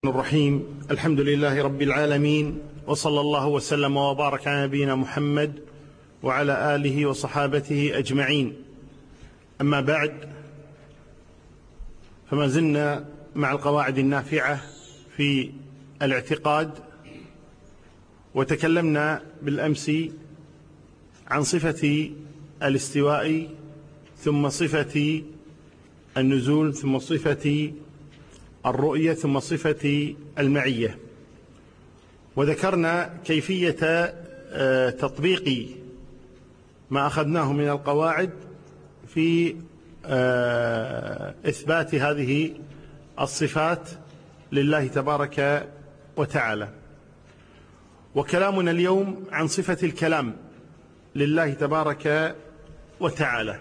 الرحيم. الحمد لله رب العالمين، وصلى الله وسلم وبارك على نبينا محمد وعلى آله وصحابته أجمعين. أما بعد، فما زلنا مع القواعد النافعة في الاعتقاد، وتكلمنا بالأمس عن صفة الاستواء، ثم صفة النزول، ثم صفة الرؤية، ثم صفة المعية، وذكرنا كيفية تطبيق ما أخذناه من القواعد في إثبات هذه الصفات لله تبارك وتعالى. وكلامنا اليوم عن صفة الكلام لله تبارك وتعالى.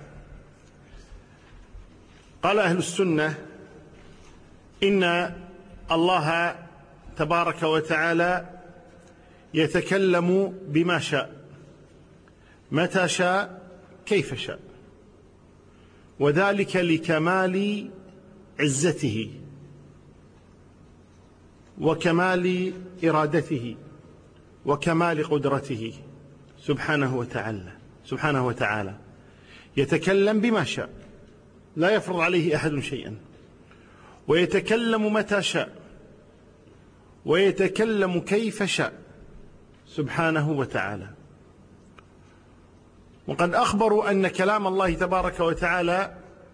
قال أهل السنة إن الله تبارك وتعالى يتكلم بما شاء، متى شاء، كيف شاء، وذلك لكمال عزته وكمال إرادته وكمال قدرته سبحانه وتعالى يتكلم بما شاء، لا يفرض عليه أحد شيئا، ويتكلم متى شاء، ويتكلم كيف شاء سبحانه وتعالى. وقد أخبروا أن كلام الله تبارك وتعالى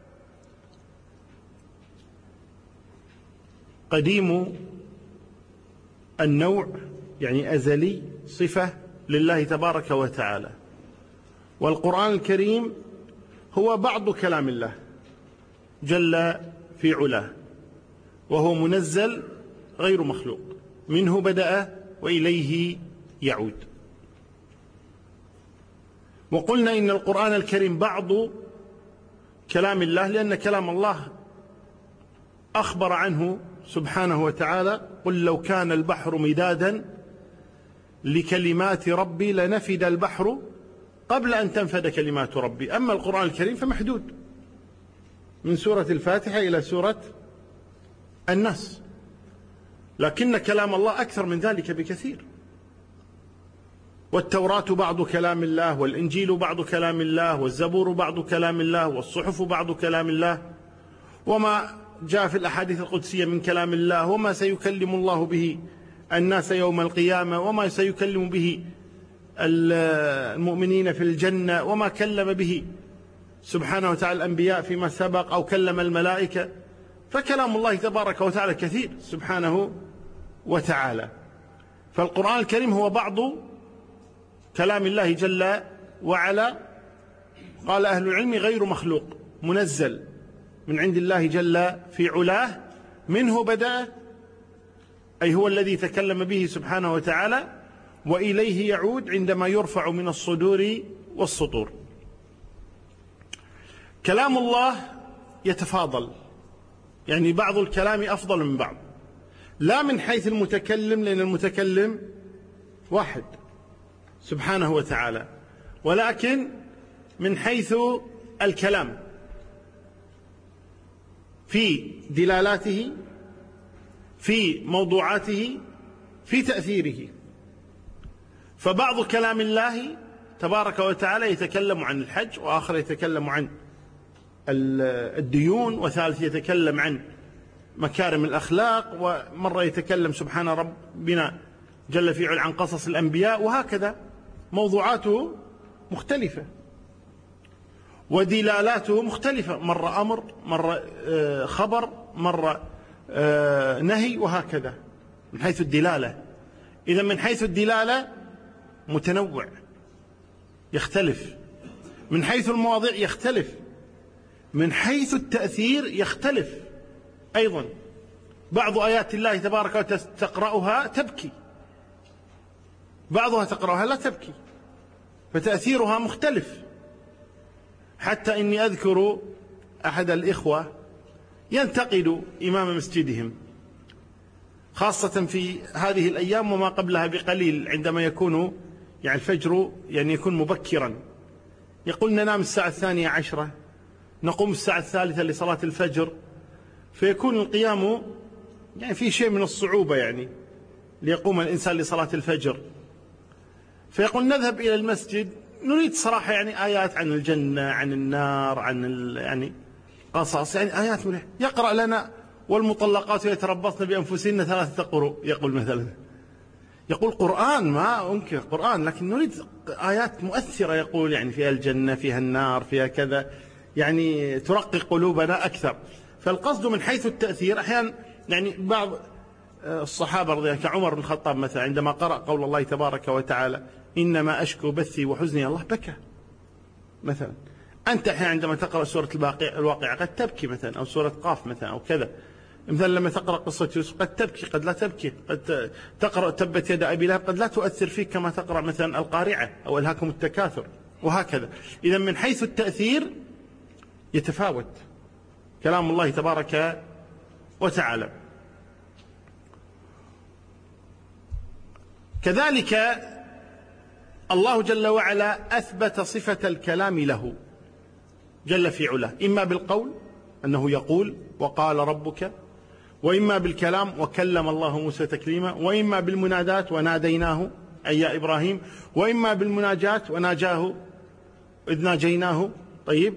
قديم النوع، يعني أزلي، صفة لله تبارك وتعالى. والقرآن الكريم هو بعض كلام الله جل في علاه، وهو منزل غير مخلوق، منه بدأ وإليه يعود. وقلنا إن القرآن الكريم بعض كلام الله، لأن كلام الله أخبر عنه سبحانه وتعالى: قل لو كان البحر مدادا لكلمات ربي لنفد البحر قبل أن تنفد كلمات ربي. أما القرآن الكريم فمحدود من سورة الفاتحة إلى سورة الناس، لكن كلام الله أكثر من ذلك بكثير. والتوراة بعض كلام الله، والإنجيل بعض كلام الله، والزبور بعض كلام الله، والصحف بعض كلام الله، وما جاء في الأحاديث القدسية من كلام الله، وما سيكلم الله به الناس يوم القيامة، وما سيكلم به المؤمنين في الجنة، وما كلم به سبحانه وتعالى الأنبياء فيما سبق أو كلم الملائكة. فكلام الله تبارك وتعالى كثير سبحانه وتعالى. فالقرآن الكريم هو بعض كلام الله جل وعلا. قال أهل العلم: غير مخلوق، منزل من عند الله جل في علاه، منه بدأ، أي هو الذي تكلم به سبحانه وتعالى، وإليه يعود عندما يرفع من الصدور والسطور. كلام الله يتفاضل، يعني بعض الكلام أفضل من بعض، لا من حيث المتكلم، لأن المتكلم واحد سبحانه وتعالى، ولكن من حيث الكلام في دلالاته، في موضوعاته، في تأثيره. فبعض كلام الله تبارك وتعالى يتكلم عن الحج، وآخر يتكلم عن الديون، وثالث يتكلم عن مكارم الأخلاق، ومرة يتكلم سبحان ربنا جل في علا عن قصص الأنبياء، وهكذا موضوعاته مختلفة ودلالاته مختلفة، مرة أمر، مرة خبر، مرة نهي، وهكذا من حيث الدلالة. إذا من حيث الدلالة متنوع يختلف، من حيث المواضيع يختلف، من حيث التأثير يختلف أيضا. بعض آيات الله تبارك وتعالى تقرأها تبكي، بعضها تقرأها لا تبكي، فتأثيرها مختلف. حتى إني أذكر أحد الإخوة ينتقد إمام مسجدهم، خاصة في هذه الأيام وما قبلها بقليل، عندما يكون يعني الفجر يعني يكون مبكرا، يقول: ننام الساعة 12، نقوم الساعة 3 لصلاة الفجر، فيكون القيام يعني في شيء من الصعوبة يعني ليقوم الإنسان لصلاة الفجر، فيقول نذهب إلى المسجد نريد صراحة يعني آيات عن الجنة، عن النار، عن يعني قصص، يعني آيات مليحة. يقرأ لنا والمطلقات يتربصن بأنفسهن 3 قروء، يقول مثلا، يقول قرآن، ما أنكر قرآن، لكن نريد آيات مؤثرة، يقول يعني فيها الجنة، فيها النار، فيها كذا، يعني ترقي قلوبنا أكثر. فالقصد من حيث التأثير أحيانا يعني بعض الصحابة رضي الله كعمر بن الخطاب مثلا عندما قرأ قول الله تبارك وتعالى إنما أشكو بثي وحزني الله بكى مثلا. أنت أحيانا عندما تقرأ سورة الواقعة قد تبكي مثلا، أو سورة قاف مثلا أو كذا. مثلا لما تقرأ قصة يوسف قد تبكي قد لا تبكي، قد تقرأ تبت يد أبي لهب قد لا تؤثر فيك كما تقرأ مثلا القارعة أو ألهاكم التكاثر، وهكذا. إذا من حيث التأثير يتفاوت كلام الله تبارك وتعالى. كذلك الله جل وعلا أثبت صفة الكلام له جل في علاه، إما بالقول أنه يقول وقال ربك، وإما بالكلام وكلم الله موسى تكليما، وإما بالمنادات وناديناه أي يا إبراهيم، وإما بالمناجات وناجاه إذ ناجيناه، طيب،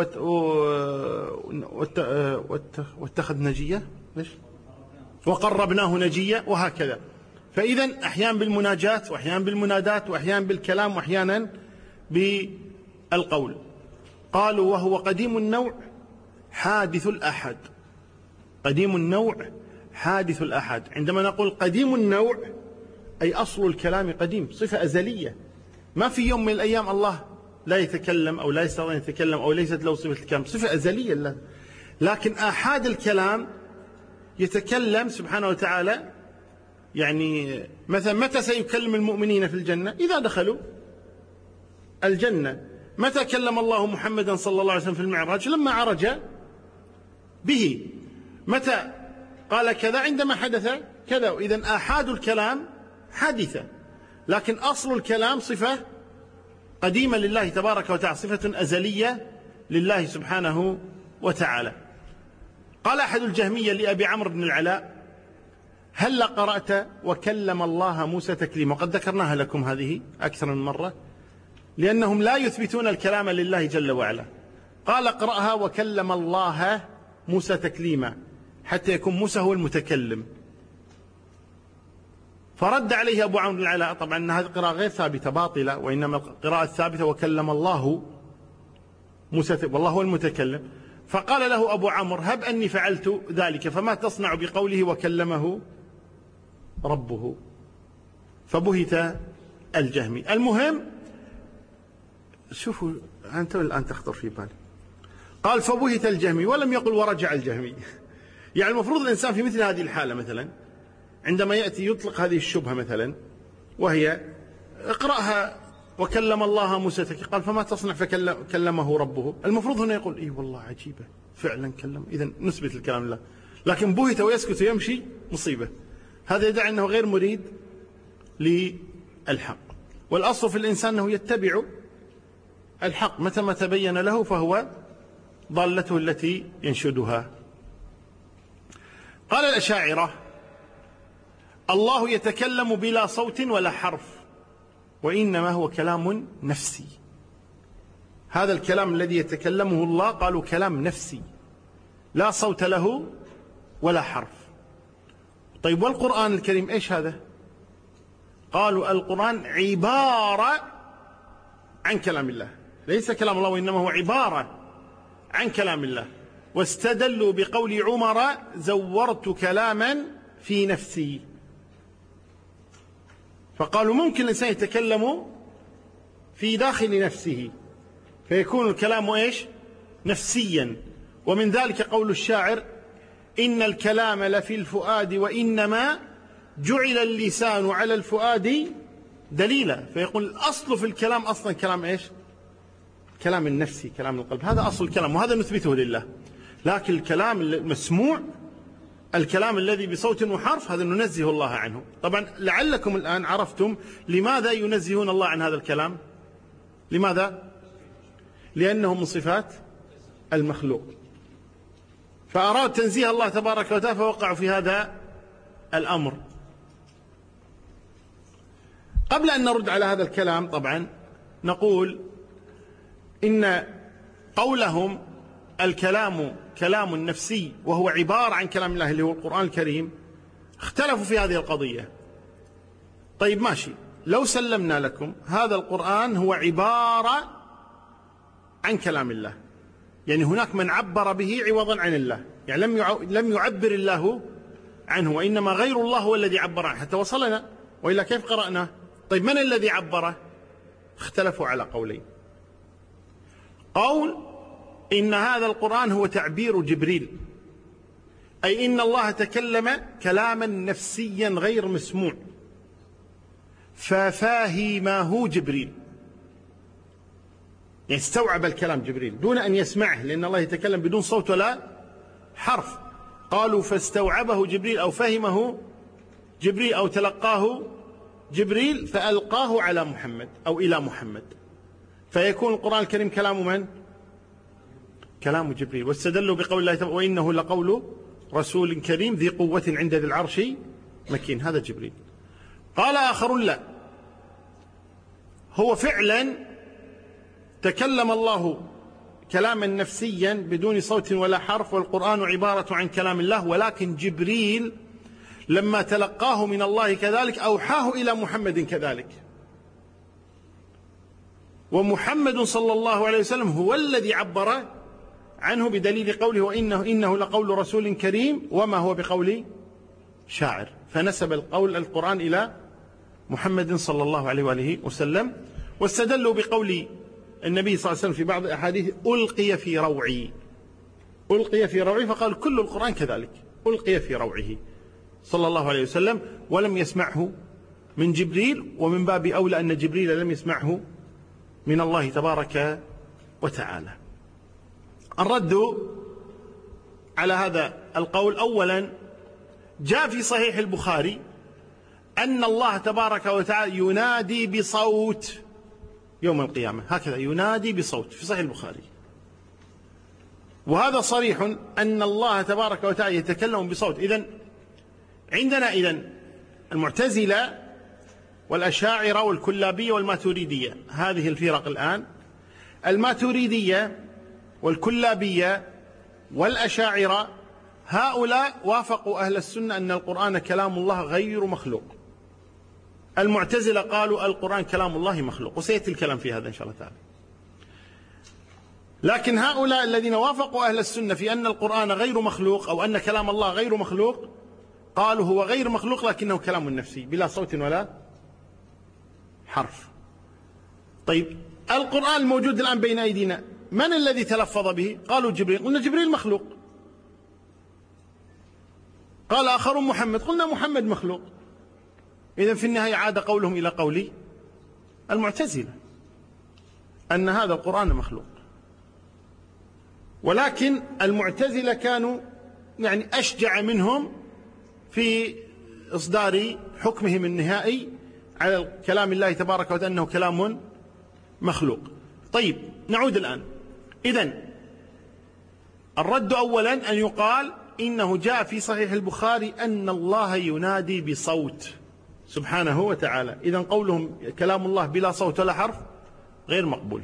واتخذ نجية وقربناه نجية، وهكذا. فإذا أحيانا بالمناجات، وأحيانا بالمنادات، وأحيانا بالكلام، وأحيانا بالقول. قالوا وهو قديم النوع حادث الأحد. قديم النوع حادث الأحد. عندما نقول قديم النوع أي أصل الكلام قديم، صفة أزلية، ما في يوم من الأيام الله لا يتكلم أو لا يستطيع أن يتكلم أو ليست له صفة الكلام، صفة أزلية له. لكن آحاد الكلام يتكلم سبحانه وتعالى، يعني مثلا متى سيكلم المؤمنين في الجنة؟ إذا دخلوا الجنة. متى كلم الله محمدا صلى الله عليه وسلم في المعراج؟ لما عرج به. متى قال كذا؟ عندما حدث كذا. إذن آحاد الكلام حادثة، لكن أصل الكلام صفة قديمة لله تبارك وتعالى، صفة أزلية لله سبحانه وتعالى. قال أحد الجهمية لأبي عمرو بن العلاء هل قرأت وكلم الله موسى تكليما؟ وقد ذكرناها لكم هذه أكثر من مرة، لأنهم لا يثبتون الكلام لله جل وعلا. قال اقرأها وكلم الله موسى تكليما، حتى يكون موسى هو المتكلم. فرد عليه أبو عمرو بن العلاء طبعا أن هذه القراءة غير ثابتة باطلة، وإنما القراءة الثابتة وكلم الله موسى والله هو المتكلم. فقال له أبو عمرو هب أني فعلت ذلك فما تصنع بقوله وكلمه ربه؟ فبهت الجهمي. المهم شوفوا أنت الآن تخطر في بالي، قال فبهت الجهمي ولم يقل ورجع الجهمي. يعني المفروض الإنسان في مثل هذه الحالة مثلا عندما يأتي يطلق هذه الشبهة مثلا، وهي اقرأها وكلم الله موسى قال فما تصنع فكلمه ربه، المفروض هنا يقول اي والله عجيبة فعلا كلم، إذن نثبت الكلام لله. لكن بهت ويسكت ويمشي مصيبة. هذا يدعي أنه غير مريد للحق. والأصل في الإنسان أنه يتبع الحق، متى ما تبين له فهو ضالته التي ينشدها. قال الأشاعرة الله يتكلم بلا صوت ولا حرف، وإنما هو كلام نفسي. هذا الكلام الذي يتكلمه الله قالوا كلام نفسي لا صوت له ولا حرف. طيب والقرآن الكريم إيش هذا؟ قالوا القرآن عبارة عن كلام الله، ليس كلام الله وإنما هو عبارة عن كلام الله. واستدلوا بقول عمر زورت كلاما في نفسي. فقالوا ممكن الإنسان يتكلم في داخل نفسه فيكون الكلام إيش؟ نفسيا. ومن ذلك قول الشاعر إن الكلام لفي الفؤاد وإنما جعل اللسان على الفؤاد دليلا. فيقول الأصل في الكلام أصلا كلام إيش؟ كلام النفسي، كلام القلب، هذا أصل الكلام، وهذا نثبته لله. لكن الكلام المسموع، الكلام الذي بصوت وحرف، هذا ننزه الله عنه. طبعا لعلكم الآن عرفتم لماذا ينزهون الله عن هذا الكلام. لماذا؟ لأنه من صفات المخلوق، فأراد تنزيه الله تبارك وتعالى فوقعوا في هذا الأمر. قبل أن نرد على هذا الكلام طبعا نقول إن قولهم الكلام كلام نفسي وهو عبارة عن كلام الله اللي هو القرآن الكريم، اختلفوا في هذه القضية. طيب ماشي، لو سلمنا لكم هذا القرآن هو عبارة عن كلام الله، يعني هناك من عبر به عوضا عن الله، يعني لم يعبر الله عنه، وإنما غير الله هو الذي عبر عنه حتى وصلنا، وإلا كيف قرأناه؟ طيب من الذي عبره؟ اختلفوا على قولين. قول إن هذا القرآن هو تعبير جبريل، أي إن الله تكلم كلاما نفسيا غير مسموع ففاهمه جبريل، يعني استوعب الكلام جبريل دون أن يسمعه، لأن الله يتكلم بدون صوت ولا حرف. قالوا فاستوعبه جبريل أو فهمه جبريل أو تلقاه جبريل فألقاه على محمد أو إلى محمد، فيكون القرآن الكريم كلام من؟ كلام جبريل. واستدلوا بقول الله تعالى وإنه لقول رسول كريم ذي قوة عند ذي العرش مكين، هذا جبريل. قال آخرون لا، هو فعلا تكلم الله كلاما نفسيا بدون صوت ولا حرف، والقرآن عبارة عن كلام الله، ولكن جبريل لما تلقاه من الله كذلك أوحاه إلى محمد كذلك، ومحمد صلى الله عليه وسلم هو الذي عبر عنه بدليل قوله وإنه لقول رسول كريم وما هو بقول شاعر، فنسب القرآن إلى محمد صلى الله عليه وآله وسلم. واستدلوا بقول النبي صلى الله عليه وسلم في بعض الأحاديث ألقي في روعي، ألقي في روعي، فقال كل القرآن كذلك ألقي في روعه صلى الله عليه وسلم، ولم يسمعه من جبريل، ومن باب أولى أن جبريل لم يسمعه من الله تبارك وتعالى. الرد على هذا القول: أولا جاء في صحيح البخاري أن الله تبارك وتعالى ينادي بصوت يوم القيامة، هكذا ينادي بصوت في صحيح البخاري، وهذا صريح أن الله تبارك وتعالى يتكلم بصوت. إذن عندنا المعتزلة والأشاعرة والكلابية والماتوريدية، هذه الفرق الآن. الماتوريدية والكلابية والأشاعرة هؤلاء وافقوا أهل السنة أن القرآن كلام الله غير مخلوق. المعتزلة قالوا القرآن كلام الله مخلوق، وسيأتي الكلام في هذا إن شاء الله تعالى. لكن هؤلاء الذين وافقوا أهل السنة في أن القرآن غير مخلوق أو أن كلام الله غير مخلوق قالوا هو غير مخلوق لكنه كلام نفسي بلا صوت ولا حرف. طيب القرآن الموجود الآن بين أيدينا من الذي تلفظ به؟ قالوا جبريل، قلنا جبريل مخلوق. قال آخرون محمد، قلنا محمد مخلوق. إذن في النهاية عاد قولهم إلى قول المعتزلة أن هذا القرآن مخلوق. ولكن المعتزلة كانوا أشجع منهم في إصدار حكمهم النهائي على كلام الله تبارك وتعالى أنه كلام مخلوق. طيب نعود الآن. إذن الرد أولا أن يقال إنه جاء في صحيح البخاري أن الله ينادي بصوت سبحانه وتعالى. إذن قولهم كلام الله بلا صوت ولا حرف غير مقبول.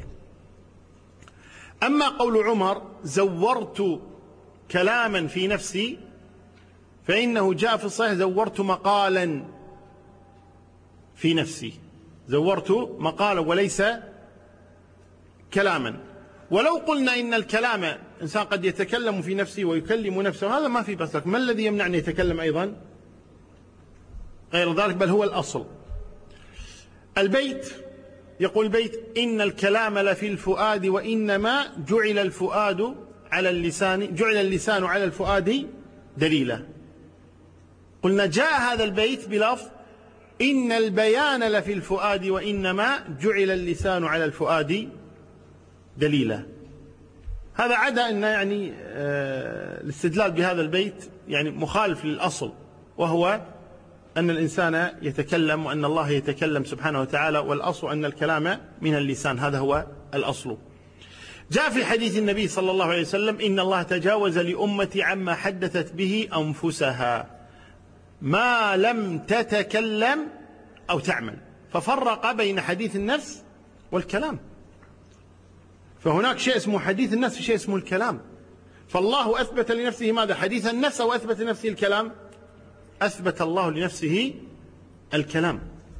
أما قول عمر زورت كلاما في نفسي فإنه جاء في الصحيح زورت مقالا في نفسي، زورت مقالا وليس كلاما. ولو قلنا إن الكلام إنسان قد يتكلم في نفسه ويكلم نفسه، هذا ما في بس، لك ما الذي يمنع أن يتكلم أيضا غير ذلك؟ بل هو الأصل. البيت يقول البيت إن الكلام لفي الفؤاد وإنما جعل الفؤاد على اللسان، جعل اللسان على الفؤاد دليلا. قلنا جاء هذا البيت بلفظ إن البيان لفي الفؤاد وإنما جعل اللسان على الفؤاد دليلا. هذا عدا أن الاستدلال بهذا البيت مخالف للأصل، وهو أن الإنسان يتكلم وأن الله يتكلم سبحانه وتعالى، والأصل أن الكلام من اللسان، هذا هو الأصل. جاء في حديث النبي صلى الله عليه وسلم إن الله تجاوز لأمتي عما حدثت به أنفسها. ما لم تتكلم أو تعمل، ففرق بين حديث النفس والكلام. فهناك شيء اسمه حديث النفس وشيء اسمه الكلام. فالله أثبت لنفسه ماذا؟ حديث النفس، أو أثبت لنفسه الكلام؟ أثبت الله لنفسه الكلام.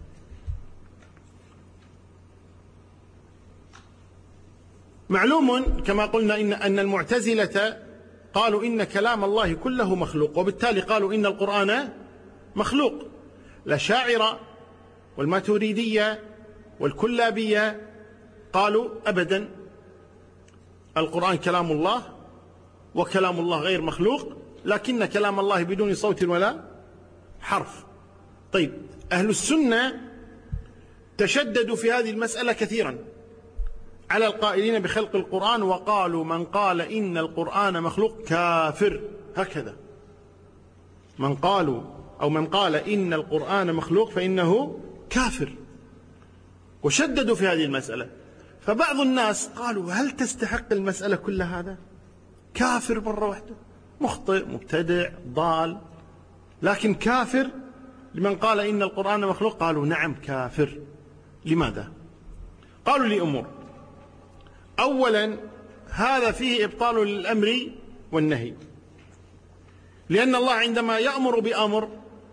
معلوم كما قلنا أن المعتزلة قالوا إن كلام الله كله مخلوق، وبالتالي قالوا إن القرآن مخلوق. الأشاعرة والماتريدية والكلابية قالوا أبدا، القرآن كلام الله، وكلام الله غير مخلوق، لكن كلام الله بدون صوت ولا حرف. طيب، أهل السنة تشددوا في هذه المسألة كثيرا على القائلين بخلق القرآن، وقالوا من قال إن القرآن مخلوق كافر. هكذا من قال إن القرآن مخلوق فإنه كافر، وشددوا في هذه المسألة. فبعض الناس قالوا هل تستحق المسألة كل هذا؟ كافر مرة واحدة، مخطئ مبتدع ضال، لكن كافر لمن قال إن القرآن مخلوق؟ قالوا نعم كافر. لماذا؟ قالوا لأمور. أولا، هذا فيه إبطال للأمر والنهي، لأن الله عندما يأمر بأمر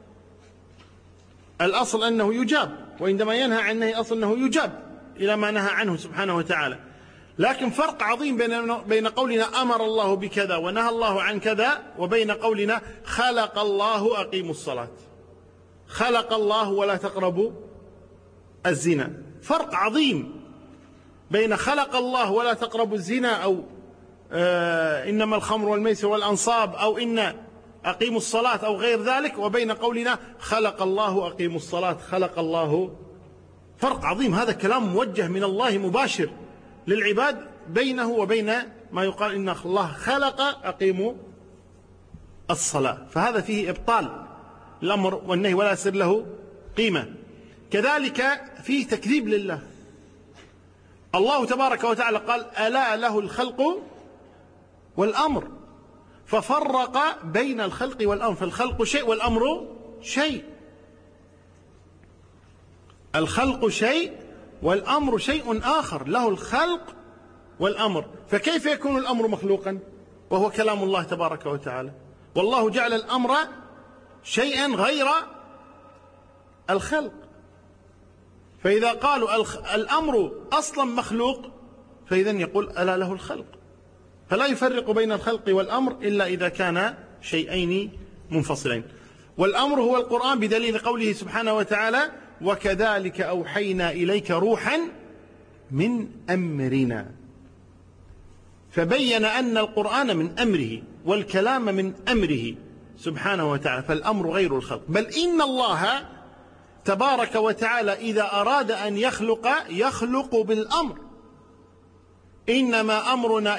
الأصل أنه يجاب، وعندما ينهى عن النهي أصل أنه يجاب إلى ما نهى عنه سبحانه وتعالى. لكن فرق عظيم بين قولنا أمر الله بكذا ونهى الله عن كذا، وبين قولنا خلق الله أقيموا الصلاة، خلق الله ولا تقربوا الزنا. فرق عظيم بين خلق الله ولا تقربوا الزنا، أو إنما الخمر والميسر والأنصاب، أو إن أقيموا الصلاة أو غير ذلك، وبين قولنا خلق الله أقيموا الصلاة، خلق الله. فرق عظيم، هذا كلام موجه من الله مباشر للعباد بينه وبين ما يقال إن الله خلق أقيموا الصلاة. فهذا فيه إبطال الأمر والنهي ولا يصير له قيمة. كذلك فيه تكذيب لله. الله تبارك وتعالى قال ألا له الخلق والأمر، ففرق بين الخلق والأمر. فالخلق شيء والأمر شيء، الخلق شيء والأمر شيء آخر، له الخلق والأمر. فكيف يكون الأمر مخلوقا وهو كلام الله تبارك وتعالى؟ والله جعل الأمر شيئا غير الخلق. فإذا قالوا الأمر أصلا مخلوق، فإذن يقول ألا له الخلق. فلا يفرق بين الخلق والأمر إلا إذا كان شيئين منفصلين. والأمر هو القرآن بدليل قوله سبحانه وتعالى وكذلك أوحينا إليك روحا من أمرنا. فبين أن القرآن من أمره والكلام من أمره سبحانه وتعالى، فالأمر غير الخلق. بل إن الله تبارك وتعالى إذا أراد أن يخلق بالأمر. إنما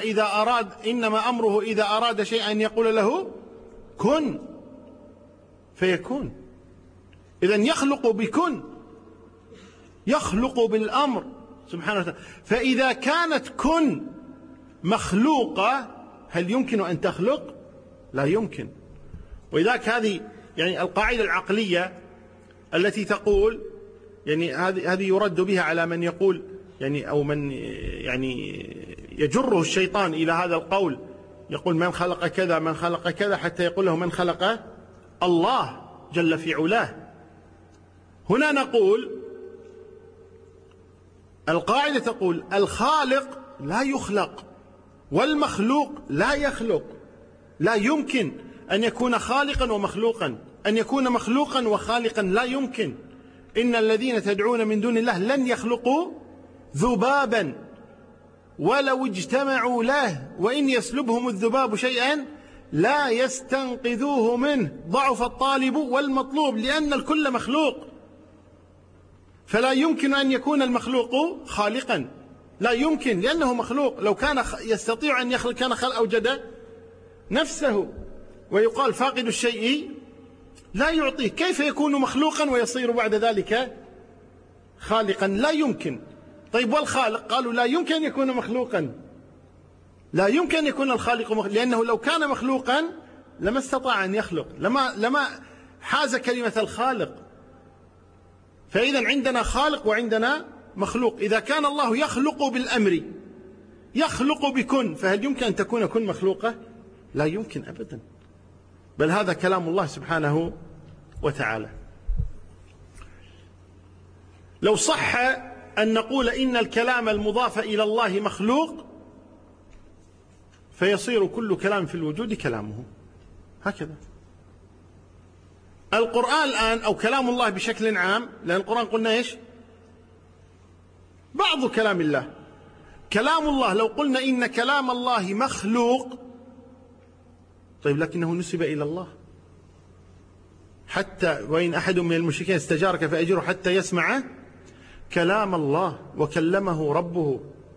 أمره إذا أراد شيئا أن يقول له كن فيكون. إذن يخلق بكن، يخلق بالأمر سبحانه وتعالى. فإذا كانت كن مخلوقة هل يمكن أن تخلق؟ لا يمكن. وإذاك هذه يعني القاعدة العقلية التي تقول يعني هذه يرد بها على من يقول يعني أو من يعني يجره الشيطان إلى هذا القول، يقول من خلق كذا من خلق كذا، حتى يقول له من خلق الله جل في علاه. هنا نقول القاعدة تقول الخالق لا يخلق والمخلوق لا يخلق. لا يمكن أن يكون خالقا ومخلوقا، أن يكون مخلوقا وخالقا لا يمكن. إن الذين تدعون من دون الله لن يخلقوا ذبابا ولو اجتمعوا له وإن يسلبهم الذباب شيئا لا يستنقذوه منه، ضعف الطالب والمطلوب، لأن الكل مخلوق. فلا يمكن أن يكون المخلوق خالقا، لا يمكن، لأنه مخلوق. لو كان يستطيع أن يخلق كان أوجد نفسه. ويقال فاقد الشيء لا يعطيه. كيف يكون مخلوقا ويصير بعد ذلك خالقا؟ لا يمكن. طيب والخالق؟ قالوا لا يمكن أن يكون مخلوقا، لا يمكن أن يكون الخالق لأنه لو كان مخلوقا لما استطاع أن يخلق، لما حاز كلمة الخالق. فإذا عندنا خالق وعندنا مخلوق. إذا كان الله يخلق بالأمر، يخلق بكن، فهل يمكن أن تكون كن مخلوقة؟ لا يمكن أبدا، بل هذا كلام الله سبحانه وتعالى. لو صح أن نقول إن الكلام المضاف إلى الله مخلوق، فيصير كل كلام في الوجود كلامه، هكذا. القرآن الآن أو كلام الله بشكل عام، لأن القرآن قلنا إيش؟ بعض كلام الله. كلام الله لو قلنا إن كلام الله مخلوق، طيب لكنه نسب إلى الله. حتى وإن أحد من المشركين استجارك فأجره حتى يسمع كلام الله، وكلمه ربه.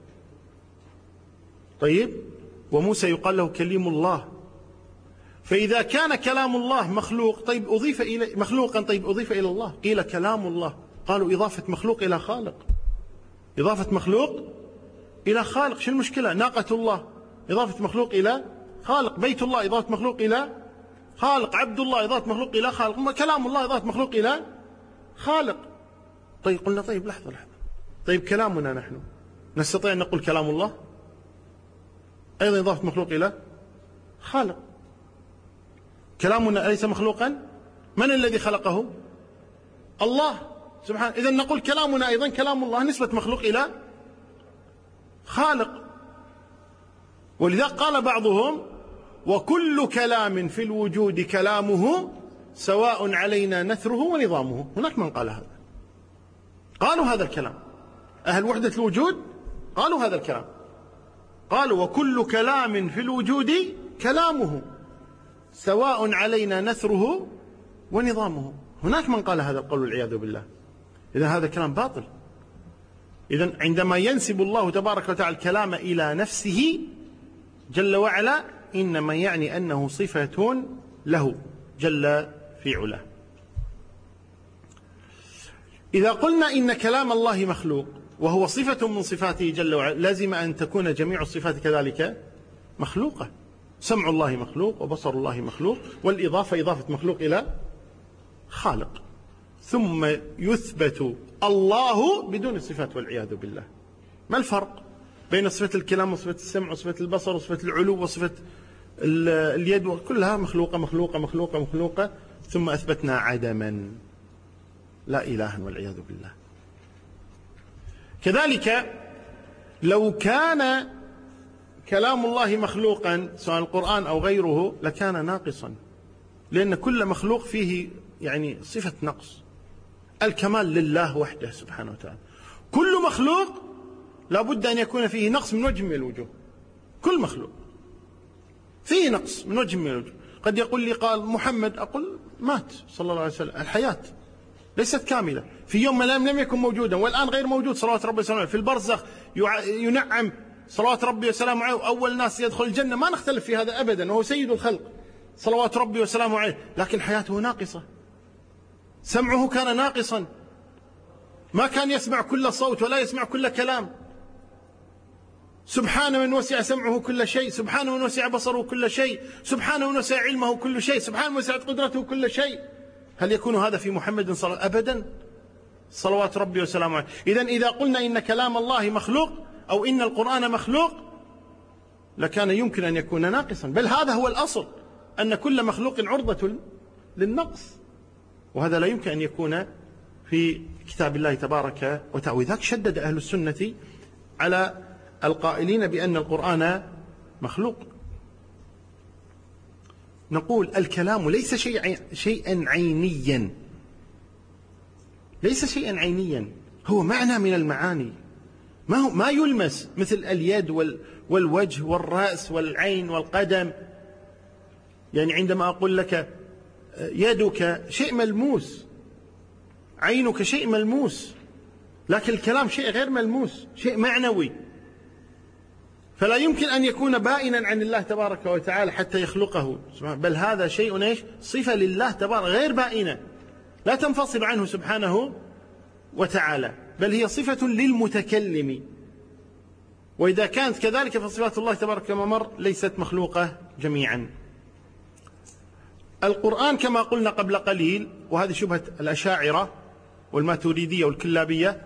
طيب، وموسى يقال له كليم الله. فإذا كان كلام الله مخلوق، طيب أضيف إلى مخلوقا، طيب أضيف إلى الله، قيل كلام الله، قالوا إضافة مخلوق إلى خالق. إضافة مخلوق إلى خالق، شو المشكلة؟ ناقة الله إضافة مخلوق إلى خالق، بيت الله إضافة مخلوق إلى خالق، عبد الله إضافة مخلوق إلى خالق، كلام الله إضافة مخلوق إلى خالق. طيب قلنا طيب لحظة، طيب كلامنا نحن نستطيع أن نقول كلام الله أيضا إضافة مخلوق إلى خالق. كلامنا أليس مخلوقا؟ من الذي خلقه؟ الله سبحانه. إذن نقول كلامنا أيضا كلام الله نسبة مخلوق إلى خالق. ولذا قال بعضهم: وكل كلام في الوجود كلامه سواء علينا نثره ونظامه. هناك من قال هذا، قالوا هذا الكلام، أهل وحدة الوجود قالوا هذا الكلام، قالوا وكل كلام في الوجود كلامه سواء علينا نثره ونظامه. هناك من قال هذا القول والعياذ بالله. إذن هذا كلام باطل. إذن عندما ينسب الله تبارك وتعالى الكلام إلى نفسه جل وعلا، إنما يعني أنه صفة له جل في علاه. إذا قلنا إن كلام الله مخلوق وهو صفة من صفاته جل وعلا، لازم أن تكون جميع الصفات كذلك مخلوقة. سمع الله مخلوق، وبصر الله مخلوق، والإضافة إضافة مخلوق إلى خالق، ثم يثبت الله بدون الصفات والعياذ بالله. ما الفرق بين صفة الكلام وصفة السمع وصفة البصر وصفة العلو وصفة اليد؟ كلها مخلوقة مخلوقة مخلوقة مخلوقة، ثم أثبتنا عدما لا إله والعياذ بالله. كذلك لو كان كلام الله مخلوقا سواء القرآن أو غيره لكان ناقصا، لأن كل مخلوق فيه يعني صفة نقص. الكمال لله وحده سبحانه وتعالى. كل مخلوق لابد أن يكون فيه نقص من وجه من الوجوه. كل مخلوق فيه نقص من وجه من الوجوه. قد يقول لي قال محمد، أقول مات صلى الله عليه وسلم، الحياة ليست كاملة، في يوم من الأيام لم يكن موجودا والآن غير موجود صلوات ربي وسلامه عليه، في البرزخ ينعم صلوات ربي وسلامه عليه، أول ناس يدخل الجنة، ما نختلف في هذا أبدا، وهو سيد الخلق صلوات ربي وسلامه عليه، لكن حياته ناقصة. سمعه كان ناقصا، ما كان يسمع كل صوت ولا يسمع كل كلام. سبحان من وسع سمعه كل شيء، سبحان من وسع بصره كل شيء، سبحان من وسع علمه كل شيء، سبحان من وسع قدرته كل شيء. هل يكون هذا في محمد صلى الله عليه وسلم؟ أبدا، صلوات ربي وسلامه عليه. إذن إذا قلنا إن كلام الله مخلوق أو إن القرآن مخلوق لكان يمكن أن يكون ناقصا، بل هذا هو الأصل، أن كل مخلوق عرضة للنقص، وهذا لا يمكن أن يكون في كتاب الله تبارك وتعالى. وذاك شدد أهل السنة على القائلين بأن القرآن مخلوق. نقول الكلام ليس شيئا عينيا، ليس شيئا عينيا، هو معنى من المعاني، ما يلمس، مثل اليد والوجه والرأس والعين والقدم. يعني عندما أقول لك يدك شيء ملموس، عينك شيء ملموس، لكن الكلام شيء غير ملموس، شيء معنوي، فلا يمكن أن يكون بائنا عن الله تبارك وتعالى حتى يخلقه، بل هذا شيء إيش؟ صفة لله تبارك، غير بائنة، لا تنفصل عنه سبحانه وتعالى، بل هي صفة للمتكلم. وإذا كانت كذلك فصفات الله تبارك كما مر ليست مخلوقة جميعا. القرآن كما قلنا قبل قليل، وهذه شبهة الأشاعرة والماتريدية والكلابية،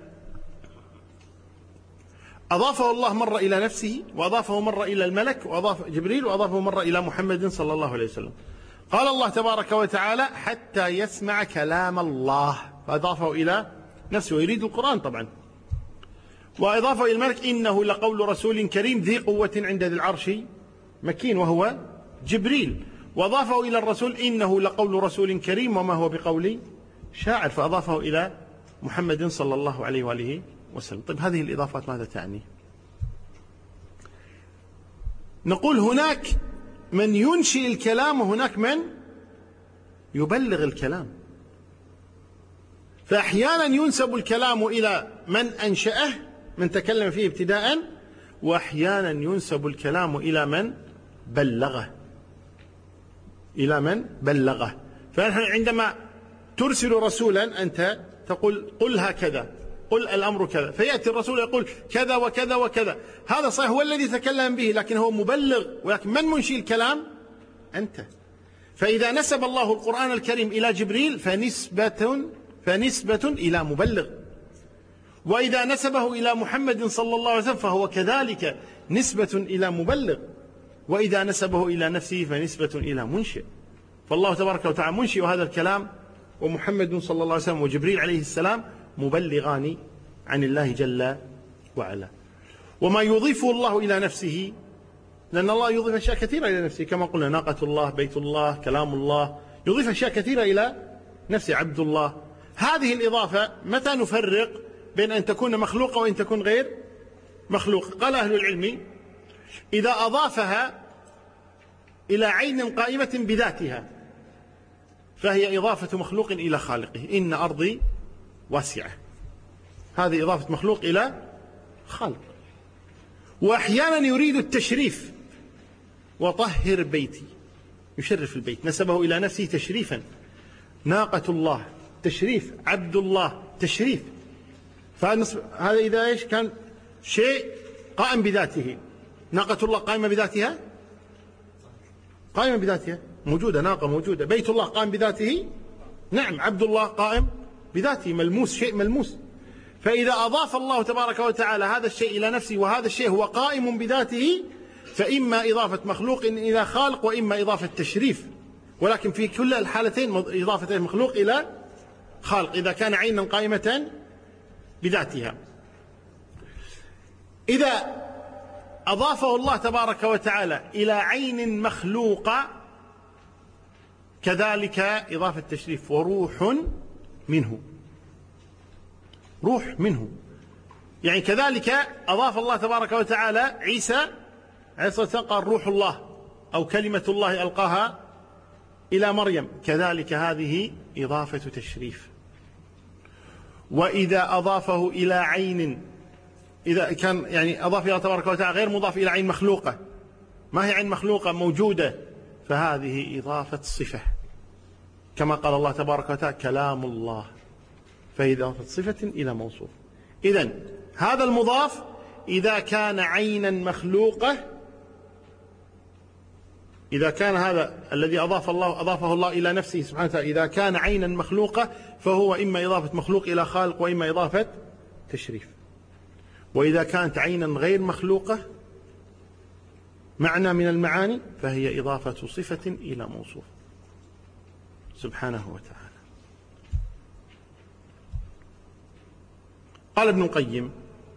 أضافه الله مرة إلى نفسه، وأضافه مرة إلى الملك، وأضاف جبريل، وأضافه مرة إلى محمد صلى الله عليه وسلم. قال الله تبارك وتعالى: حتى يسمع كلام الله، فأضافه إلى نفسه، ويريد القرآن طبعا. وأضافه إلى الملك: إنه لقول رسول كريم ذي قوة عند ذي العرش مكين، وهو جبريل. وأضافه إلى الرسول: إنه لقول رسول كريم وما هو بقول شاعر، فأضافه إلى محمد صلى الله عليه وآله وسلم. طيب هذه الإضافات ماذا تعني؟ نقول هناك من ينشئ الكلام وهناك من يبلغ الكلام. فأحيانا ينسب الكلام إلى من أنشأه، من تكلم فيه ابتداء، وأحيانا ينسب الكلام إلى من بلغه، إلى من بلغه. فنحن عندما ترسل رسولا أنت تقول: قل هكذا، قل الأمر كذا، فيأتي الرسول يقول كذا وكذا وكذا. هذا صحيح هو الذي تكلم به، لكن هو مبلغ، ولكن من منشئ الكلام؟ أنت. فإذا نسب الله القرآن الكريم إلى جبريل فنسبة إلى مبلغ، وإذا نسبه إلى محمد صلى الله عليه وسلم فهو كذلك نسبة إلى مبلغ، وإذا نسبه إلى نفسه فنسبة إلى منشئ. فالله تبارك وتعالى منشئ هذا الكلام، ومحمد صلى الله عليه وسلم وجبريل عليه السلام مبلغان عن الله جل وعلا. وما يضيفه الله إلى نفسه، لأن الله يضيف أشياء كثيرة إلى نفسه، كما قلنا: ناقة الله، بيت الله، كلام الله، يضيف أشياء كثيرة إلى نفسه، عبد الله. هذه الإضافة متى نفرق بين أن تكون مخلوقة وأن تكون غير مخلوقة؟ قال أهل العلم: إذا أضافها إلى عين قائمة بذاتها فهي إضافة مخلوق إلى خالقه. إن أرضي واسعة، هذه إضافة مخلوق إلى خالق. وأحيانا يريد التشريف: وطهر بيتي، يشرف البيت، نسبه إلى نفسه تشريفا. ناقة الله تشريف، عبد الله تشريف. هذا إذا إيش كان شيء قائم بذاته. ناقة الله قائمة بذاتها، قائمة بذاتها، موجودة، ناقة موجودة. بيت الله قائم بذاته، نعم. عبد الله قائم بذاته، ملموس، شيء ملموس. فإذا أضاف الله تبارك وتعالى هذا الشيء إلى نفسه، وهذا الشيء هو قائم بذاته، فإما إضافة مخلوق إلى خالق، وإما إضافة تشريف. ولكن في كل الحالتين إضافة المخلوق إلى خالق، إذا كان عينا قائمة بذاتها. إذا أضافه الله تبارك وتعالى إلى عين مخلوقة كذلك إضافة تشريف. وروح منه، روح منه، يعني كذلك أضاف الله تبارك وتعالى عيسى عليه الصلاة والسلام، قال روح الله أو كلمة الله ألقاها إلى مريم، كذلك هذه إضافة تشريف. وإذا أضافه إلى عين، إذا كان يعني أضاف الله تبارك وتعالى غير مضاف إلى عين مخلوقة، ما هي عين مخلوقة موجودة، فهذه إضافة صفة، كما قال الله تبارك وتعالى كلام الله، فهي إضافة صفة إلى موصوف. إذن هذا المضاف إذا كان عينا مخلوقة، إذا كان هذا الذي أضافه الله إلى نفسه سبحانه وتعالى إذا كان عينا مخلوقة، فهو إما إضافة مخلوق إلى خالق، وإما إضافة تشريف. وإذا كانت عينا غير مخلوقة معنى من المعاني، فهي إضافة صفة إلى موصوف سبحانه وتعالى. قال ابن القيم: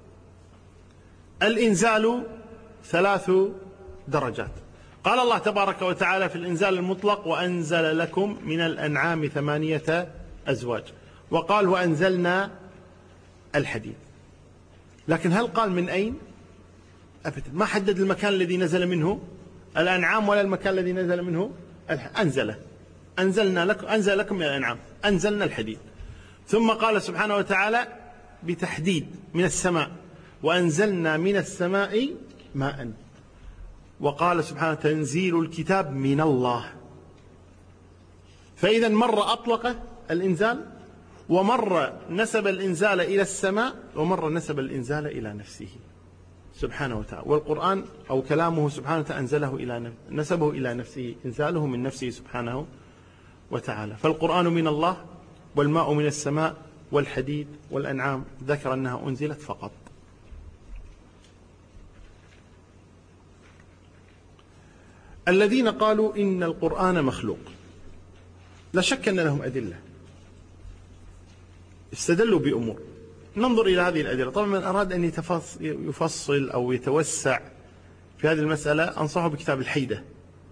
الإنزال 3 درجات. قال الله تبارك وتعالى في الإنزال المطلق: وأنزل لكم من الأنعام 8 أزواج. وقال: وأنزلنا الحديد. لكن هل قال من أين؟ أبدا، ما حدد المكان الذي نزل منه الأنعام ولا المكان الذي نزل منه أنزل لكم من الأنعام، أنزلنا الحديد. ثم قال سبحانه وتعالى بتحديد من السماء: وأنزلنا من السماء ماء. وقال سبحانه: تنزيل الكتاب من الله. فإذا مرة أطلق الإنزال، ومرة نسب الإنزال إلى السماء، ومرة نسب الإنزال إلى نفسه سبحانه وتعالى. والقرآن أو كلامه سبحانه وتعالى نسبه إلى نفسه، إنزاله من نفسه سبحانه وتعالى. فالقرآن من الله، والماء من السماء، والحديد والأنعام ذكر أنها أنزلت فقط. الذين قالوا إن القرآن مخلوق لا شك أن لهم أدلة، استدلوا بأمور. ننظر إلى هذه الأدلة. طبعا من أراد أن يفصل أو يتوسع في هذه المسألة أنصحه بكتاب الحيدة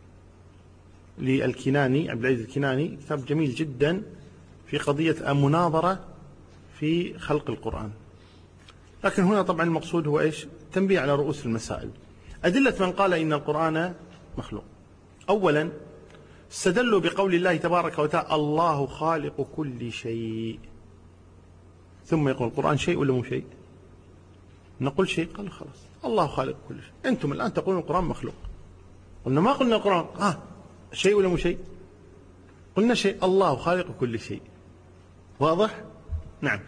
للكناني، عبد العزيز الكناني، كتاب جميل جدا في قضية مناظرة في خلق القرآن. لكن هنا طبعا المقصود هو إيش؟ تنبيه على رؤوس المسائل. أدلة من قال إن القرآن مخلوق: أولا استدلوا بقول الله تبارك وتعالى: الله خالق كل شيء. ثم يقول: القرآن شيء ولا مو شيء؟ نقول شيء. قال خلاص الله خالق كل شيء. أنتم الآن تقولون القرآن مخلوق. قلنا ما قلنا القرآن شيء ولا مو شيء؟ قلنا شيء. الله خالق كل شيء. واضح؟ نعم.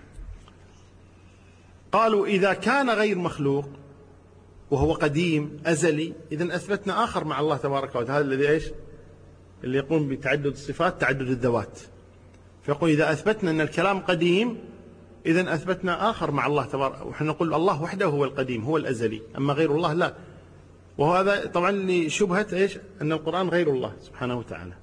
قالوا إذا كان غير مخلوق وهو قديم أزلي، إذن أثبتنا آخر مع الله تبارك وتعالى. هذا الذي إيش؟ اللي يقوم بتعدد الصفات، تعدد الذوات. فيقول إذا أثبتنا أن الكلام قديم، إذن أثبتنا آخر مع الله تبارك. ونحن نقول الله وحده هو القديم، هو الأزلي، أما غير الله لا. وهذا طبعا لشبهة إيش؟ أن القرآن غير الله سبحانه وتعالى.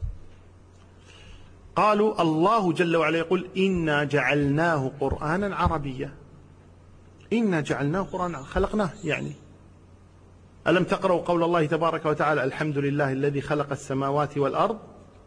قالوا الله جل وعلا يقول: إنا جعلناه قرآنا عربيا. إنا جعلناه قرآنا، خلقناه يعني. ألم تقرأوا قول الله تبارك وتعالى: الحمد لله الذي خلق السماوات والأرض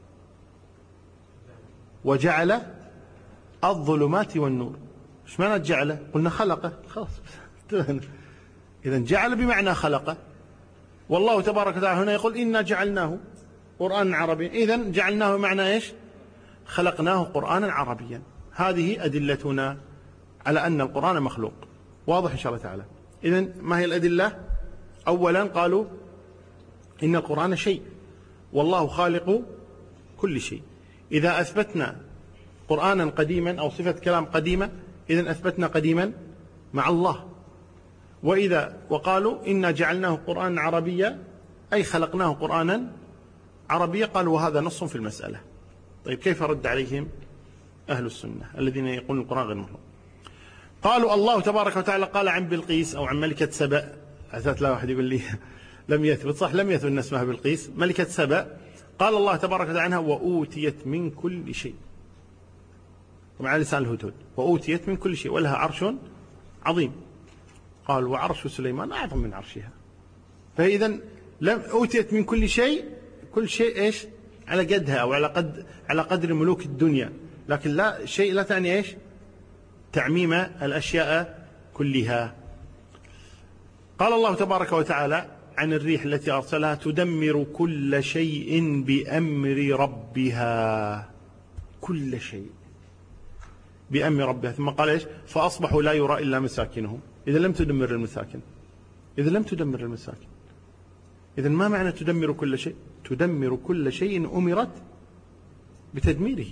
وجعل الظلمات والنور. ايش معنى جعله؟ قلنا خلقه، خلاص. إذن جعل بمعنى خلقه. والله تبارك وتعالى هنا يقول: إنا جعلناه قرآنا عربيا. إذن جعلناه معنى إيش؟ خلقناه قرآنا عربيا. هذه أدلتنا على أن القرآن مخلوق. واضح إن شاء الله تعالى. إذن ما هي الأدلة؟ أولا قالوا إن القرآن شيء، والله خالق كل شيء. إذا أثبتنا قرآنا قديما أو صفة كلام قديمة، إذن أثبتنا قديما مع الله. وقالوا إنا جعلناه قرآنا عربيا، أي خلقناه قرآنا عربيا. قالوا وهذا نص في المسألة. طيب كيف رد عليهم أهل السنة الذين يقولون القرآن غير مخلوق؟ قالوا الله تبارك وتعالى قال عن بلقيس أو عن ملكة سبأ، عسات لا واحد يقول لي لم يثبت. صح، لم يثبت أن اسمها بلقيس، ملكة سبأ. قال الله تبارك وتعالى عنها: وأوتيت من كل شيء. ومع لسان الهدهد: وأوتيت من كل شيء ولها عرش عظيم. قال: وعرش سليمان أعظم من عرشها. فإذا لم أوتيت من كل شيء، كل شيء إيش؟ على قدها أو على قدر ملوك الدنيا. لكن لا شيء لا تعني إيش؟ تعميم الأشياء كلها. قال الله تبارك وتعالى عن الريح التي أرسلها: تدمر كل شيء بأمر ربها. كل شيء بأمر ربها. ثم قال إيش؟ فأصبحوا لا يرى إلا مساكنهم. إذا لم تدمر المساكن، إذا لم تدمر المساكن، إذا ما معنى تدمر كل شيء؟ تدمر كل شيء أمرت بتدميره،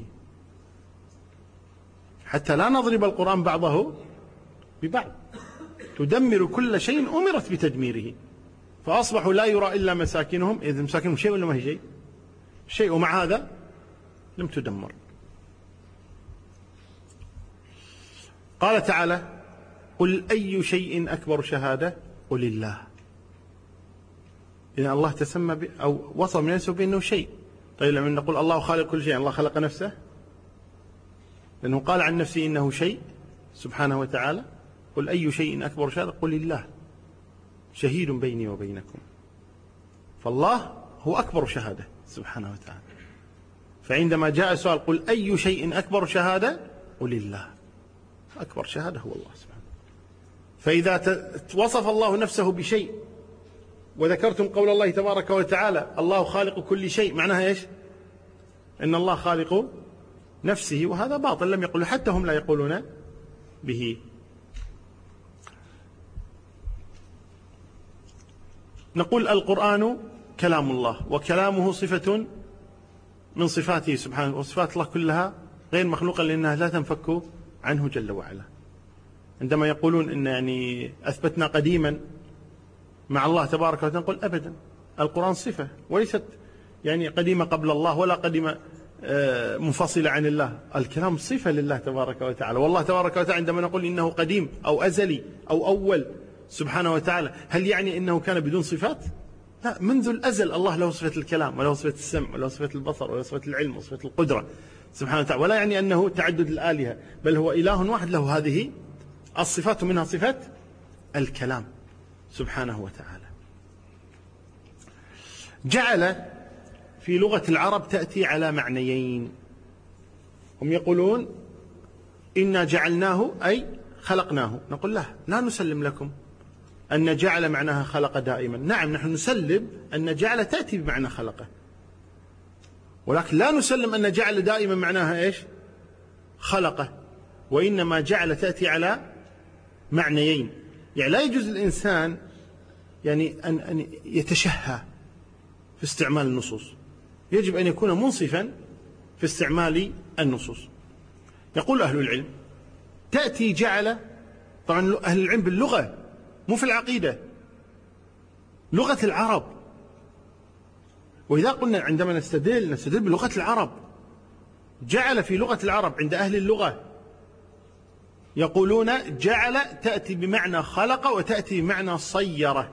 حتى لا نضرب القرآن بعضه ببعض. تدمر كل شيء أمرت بتدميره. فأصبحوا لا يرى إلا مساكنهم. إذا مساكنهم شيء ولا ما هي شيء؟ شيء. ومع هذا لم تدمر. قال تعالى: قل أي شيء أكبر شهادة؟ قل الله. إذا الله تسمى أو وصف من نفسه بأنه شيء. طيب لما نقول الله خالق كل شيء، الله خلق نفسه؟ لأنه قال عن نفسه إنه شيء سبحانه وتعالى. قل أي شيء أكبر شهادة؟ قل الله شهيد بيني وبينكم. فالله هو أكبر شهادة سبحانه وتعالى. فعندما جاء سؤال قل أي شيء أكبر شهادة؟ قل الله. أكبر شهادة هو الله سبحانه. فإذا وصف الله نفسه بشيء وذكرتم قول الله تبارك وتعالى: الله خالق كل شيء، معناها إيش؟ إن الله خالق نفسه. وهذا باطل، لم يقل حتى هم لا يقولون به. نقول القرآن كلام الله، وكلامه صفة من صفاته سبحانه، وصفات الله كلها غير مخلوقة لأنها لا تنفك عنه جل وعلا. عندما يقولون إن يعني أثبتنا قديما مع الله تبارك وتعالى، نقول أبدا، القرآن صفة وليست يعني قديمة قبل الله ولا قديمة منفصلة عن الله. الكلام صفة لله تبارك وتعالى. والله تبارك وتعالى عندما نقول إنه قديم أو أزلي أو أول سبحانه وتعالى، هل يعني أنه كان بدون صفات؟ لا، منذ الأزل الله له صفة الكلام وله صفة السمع وله صفة البصر وله صفة العلم وصفة القدرة سبحانه وتعالى، ولا يعني أنه تعدد الآلهة، بل هو إله واحد له هذه الصفات، منها صفة الكلام سبحانه وتعالى. جعل في لغة العرب تأتي على معنيين. هم يقولون إنا جعلناه أي خلقناه. نقول لا نسلم لكم أن جعل معناها خلق دائما. نعم، نحن نسلم أن جعل تأتي بمعنى خلقه، ولكن لا نسلم أن جعل دائما معناها إيش؟ خلقه. وإنما جعل تأتي على معنيين. يعني لا يجوز الإنسان يعني أن يتشهى في استعمال النصوص، يجب أن يكون منصفا في استعمال النصوص. يقول أهل العلم تأتي جعل، طبعا أهل العلم باللغة مو في العقيدة، لغة العرب. وإذا قلنا عندما نستدل بلغة العرب، جعل في لغة العرب عند أهل اللغة يقولون جعل تأتي بمعنى خلق وتأتي بمعنى صيرة.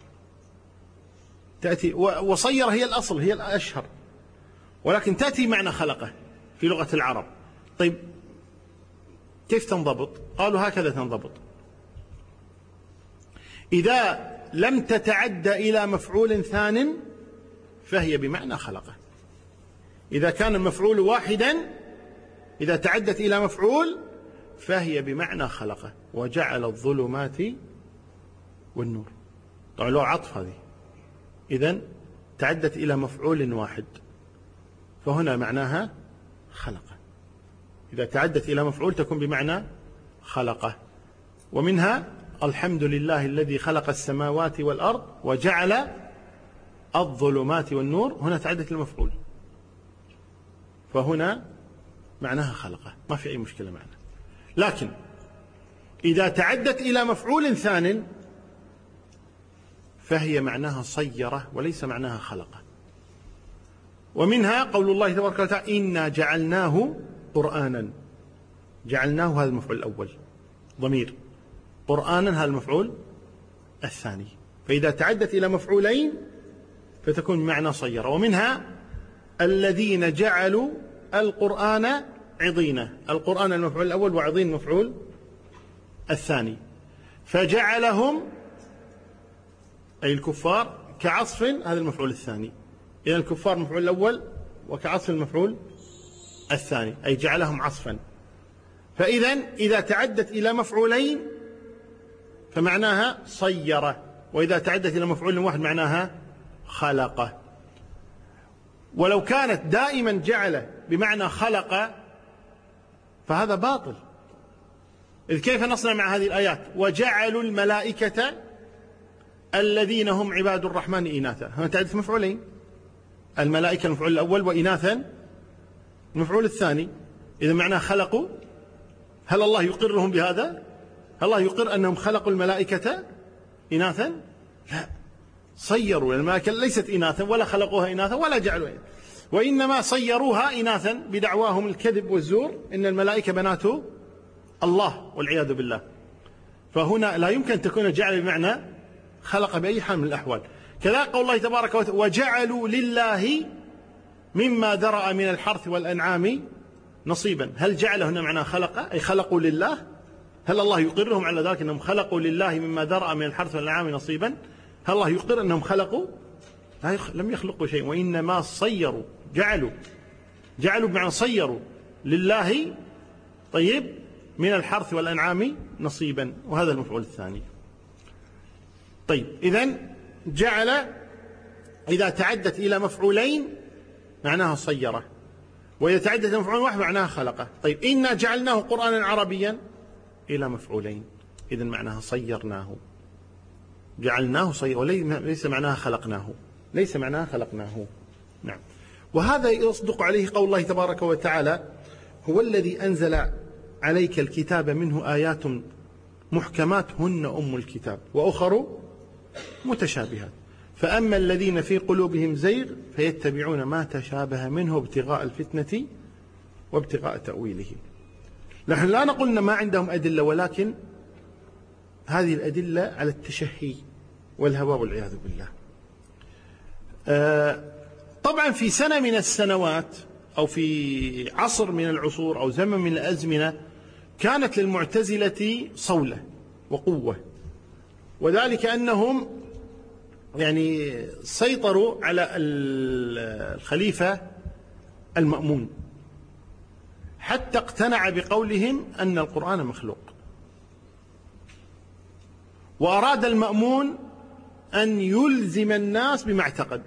تأتي وصيرة هي الأصل، هي الأشهر، ولكن تأتي معنى خلقه في لغة العرب. طيب كيف تنضبط؟ قالوا هكذا تنضبط: إذا لم تتعد إلى مفعول ثان فهي بمعنى خلقه. إذا كان المفعول واحدا، إذا تعدت إلى مفعول فهي بمعنى خلقه. وجعل الظلمات والنور، طبعا له عطف هذه، إذن تعدت إلى مفعول واحد فهنا معناها خلقه. إذا تعدت إلى مفعول تكون بمعنى خلقه. ومنها الحمد لله الذي خلق السماوات والأرض وجعل الظلمات والنور، هنا تعدت المفعول فهنا معناها خلقه، ما في أي مشكلة معنا. لكن إذا تعدت إلى مفعول ثان فهي معناها صيرة وليس معناها خلقه. ومنها قول الله تبارك وتعالى إنا جعلناه قرآنا. جعلناه هذا المفعول الأول ضمير، قرآنا هذا المفعول الثاني. فإذا تعدت إلى مفعولين فتكون بمعنى صيرة. ومنها الذين جعلوا القرآن عضينة. القرآن المفعول الأول وعضين المفعول الثاني، فجعلهم أي الكفار كعصف، هذا المفعول الثاني. إذن الكفار المفعول الأول وكعصف المفعول الثاني، أي جعلهم عصفا. فإذن إذا تعدت إلى مفعولين فمعناها صيرة، وإذا تعدت إلى مفعول واحد معناها خلقه. ولو كانت دائما جعل بمعنى خلق فهذا باطل. إذ كيف نصنع مع هذه الآيات؟ وجعلوا الملائكة الذين هم عباد الرحمن إناثا. هنا تعدت مفعولين، الملائكة المفعول الأول وإناثا المفعول الثاني. إذا معناه خلقوا. هل الله يقرهم بهذا؟ هل الله يقر أنهم خلقوا الملائكة إناثا؟ لا، صيروا الملائكة ليست إناثا ولا خلقوها إناثا ولا جعلوها، وإنما صيروها إناثا بدعواهم الكذب والزور إن الملائكة بنات الله والعياذ بالله. فهنا لا يمكن أن تكون جعل بمعنى خلق بأي حال من الأحوال. كذا قول الله تبارك وتعالى وجعلوا لله مما ذرأ من الحرث والأنعام نصيبا. هل جعل هنا معنى خلق أي خلقوا لله؟ هل الله يقرهم على ذلك أنهم خلقوا لله مما ذرأ من الحرث والأنعام نصيبا؟ هل الله يقر أنهم خلقوا؟ لم يخلقوا شيء، وإنما صيروا. جعلوا بمعنى صيروا لله طيب من الحرث والأنعام نصيبا، وهذا المفعول الثاني. طيب إذن جعل إذا تعدت إلى مفعولين معناها صيرة، وإذا تعدت إلى مفعول واحد معناها خلقه. طيب إنا جعلناه قرآنا عربيا إلى مفعولين، إذن معناها صيرناه. جعلناه صير وليس معناها خلقناه، ليس معناها خلقناه. نعم. وهذا يصدق عليه قول الله تبارك وتعالى هو الذي أنزل عليك الكتاب منه آيات محكمات هن أم الكتاب وأخر متشابهات. فأما الذين في قلوبهم زيغ فيتبعون ما تشابه منه ابتغاء الفتنة وابتغاء تأويله. نحن لا نقول إن ما عندهم أدلة، ولكن هذه الأدلة على التشهي والهوى والعياذ بالله. طبعا في سنة من السنوات أو في عصر من العصور أو زمن من الأزمنة كانت للمعتزلة صولة وقوة، وذلك أنهم يعني سيطروا على الخليفة المأمون حتى اقتنع بقولهم أن القرآن مخلوق، وأراد المأمون أن يلزم الناس بما اعتقد،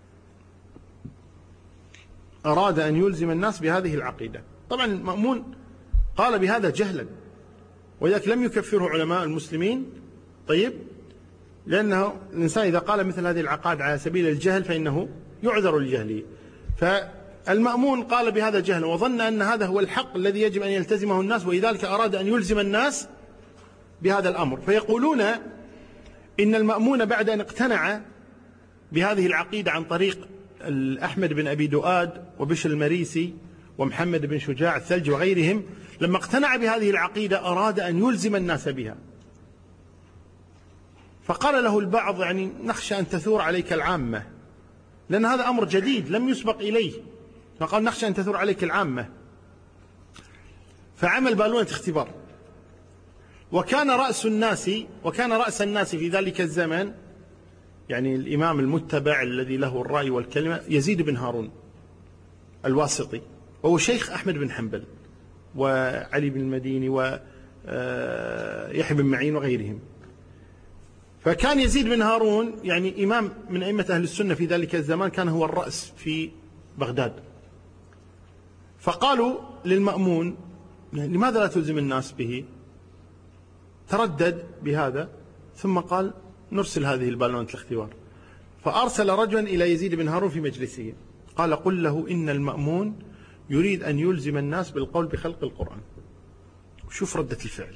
أراد أن يلزم الناس بهذه العقيدة. طبعا المأمون قال بهذا جهلا، ولذلك لم يكفره علماء المسلمين. طيب، لأنه الإنسان إذا قال مثل هذه العقائد على سبيل الجهل فإنه يعذر لجهله. فالمأمون قال بهذا جهلا وظن أن هذا هو الحق الذي يجب أن يلتزمه الناس، ولذلك أراد أن يلزم الناس بهذا الأمر. فيقولون إن المأمون بعد أن اقتنع بهذه العقيدة عن طريق أحمد بن أبي دؤاد وبشر المريسي ومحمد بن شجاع الثلج وغيرهم، لما اقتنع بهذه العقيدة أراد أن يلزم الناس بها. فقال له البعض يعني نخشى أن تثور عليك العامة، لأن هذا أمر جديد لم يسبق إليه، فقال نخشى أن تثور عليك العامة. فعمل بالونة اختبار، وكان رأس الناس في ذلك الزمن يعني الإمام المتبع الذي له الرأي والكلمة يزيد بن هارون الواسطي، وهو شيخ أحمد بن حنبل وعلي بن المديني ويحيى بن معين وغيرهم. فكان يزيد بن هارون يعني إمام من أئمة أهل السنة في ذلك الزمان، كان هو الرأس في بغداد. فقالوا للمأمون لماذا لا تلزم الناس به؟ تردد بهذا، ثم قال نرسل هذه البالونة الاختبار. فأرسل رجلا إلى يزيد بن هارون في مجلسه، قال قل له إن المأمون يريد أن يلزم الناس بالقول بخلق القرآن. شوف ردة الفعل.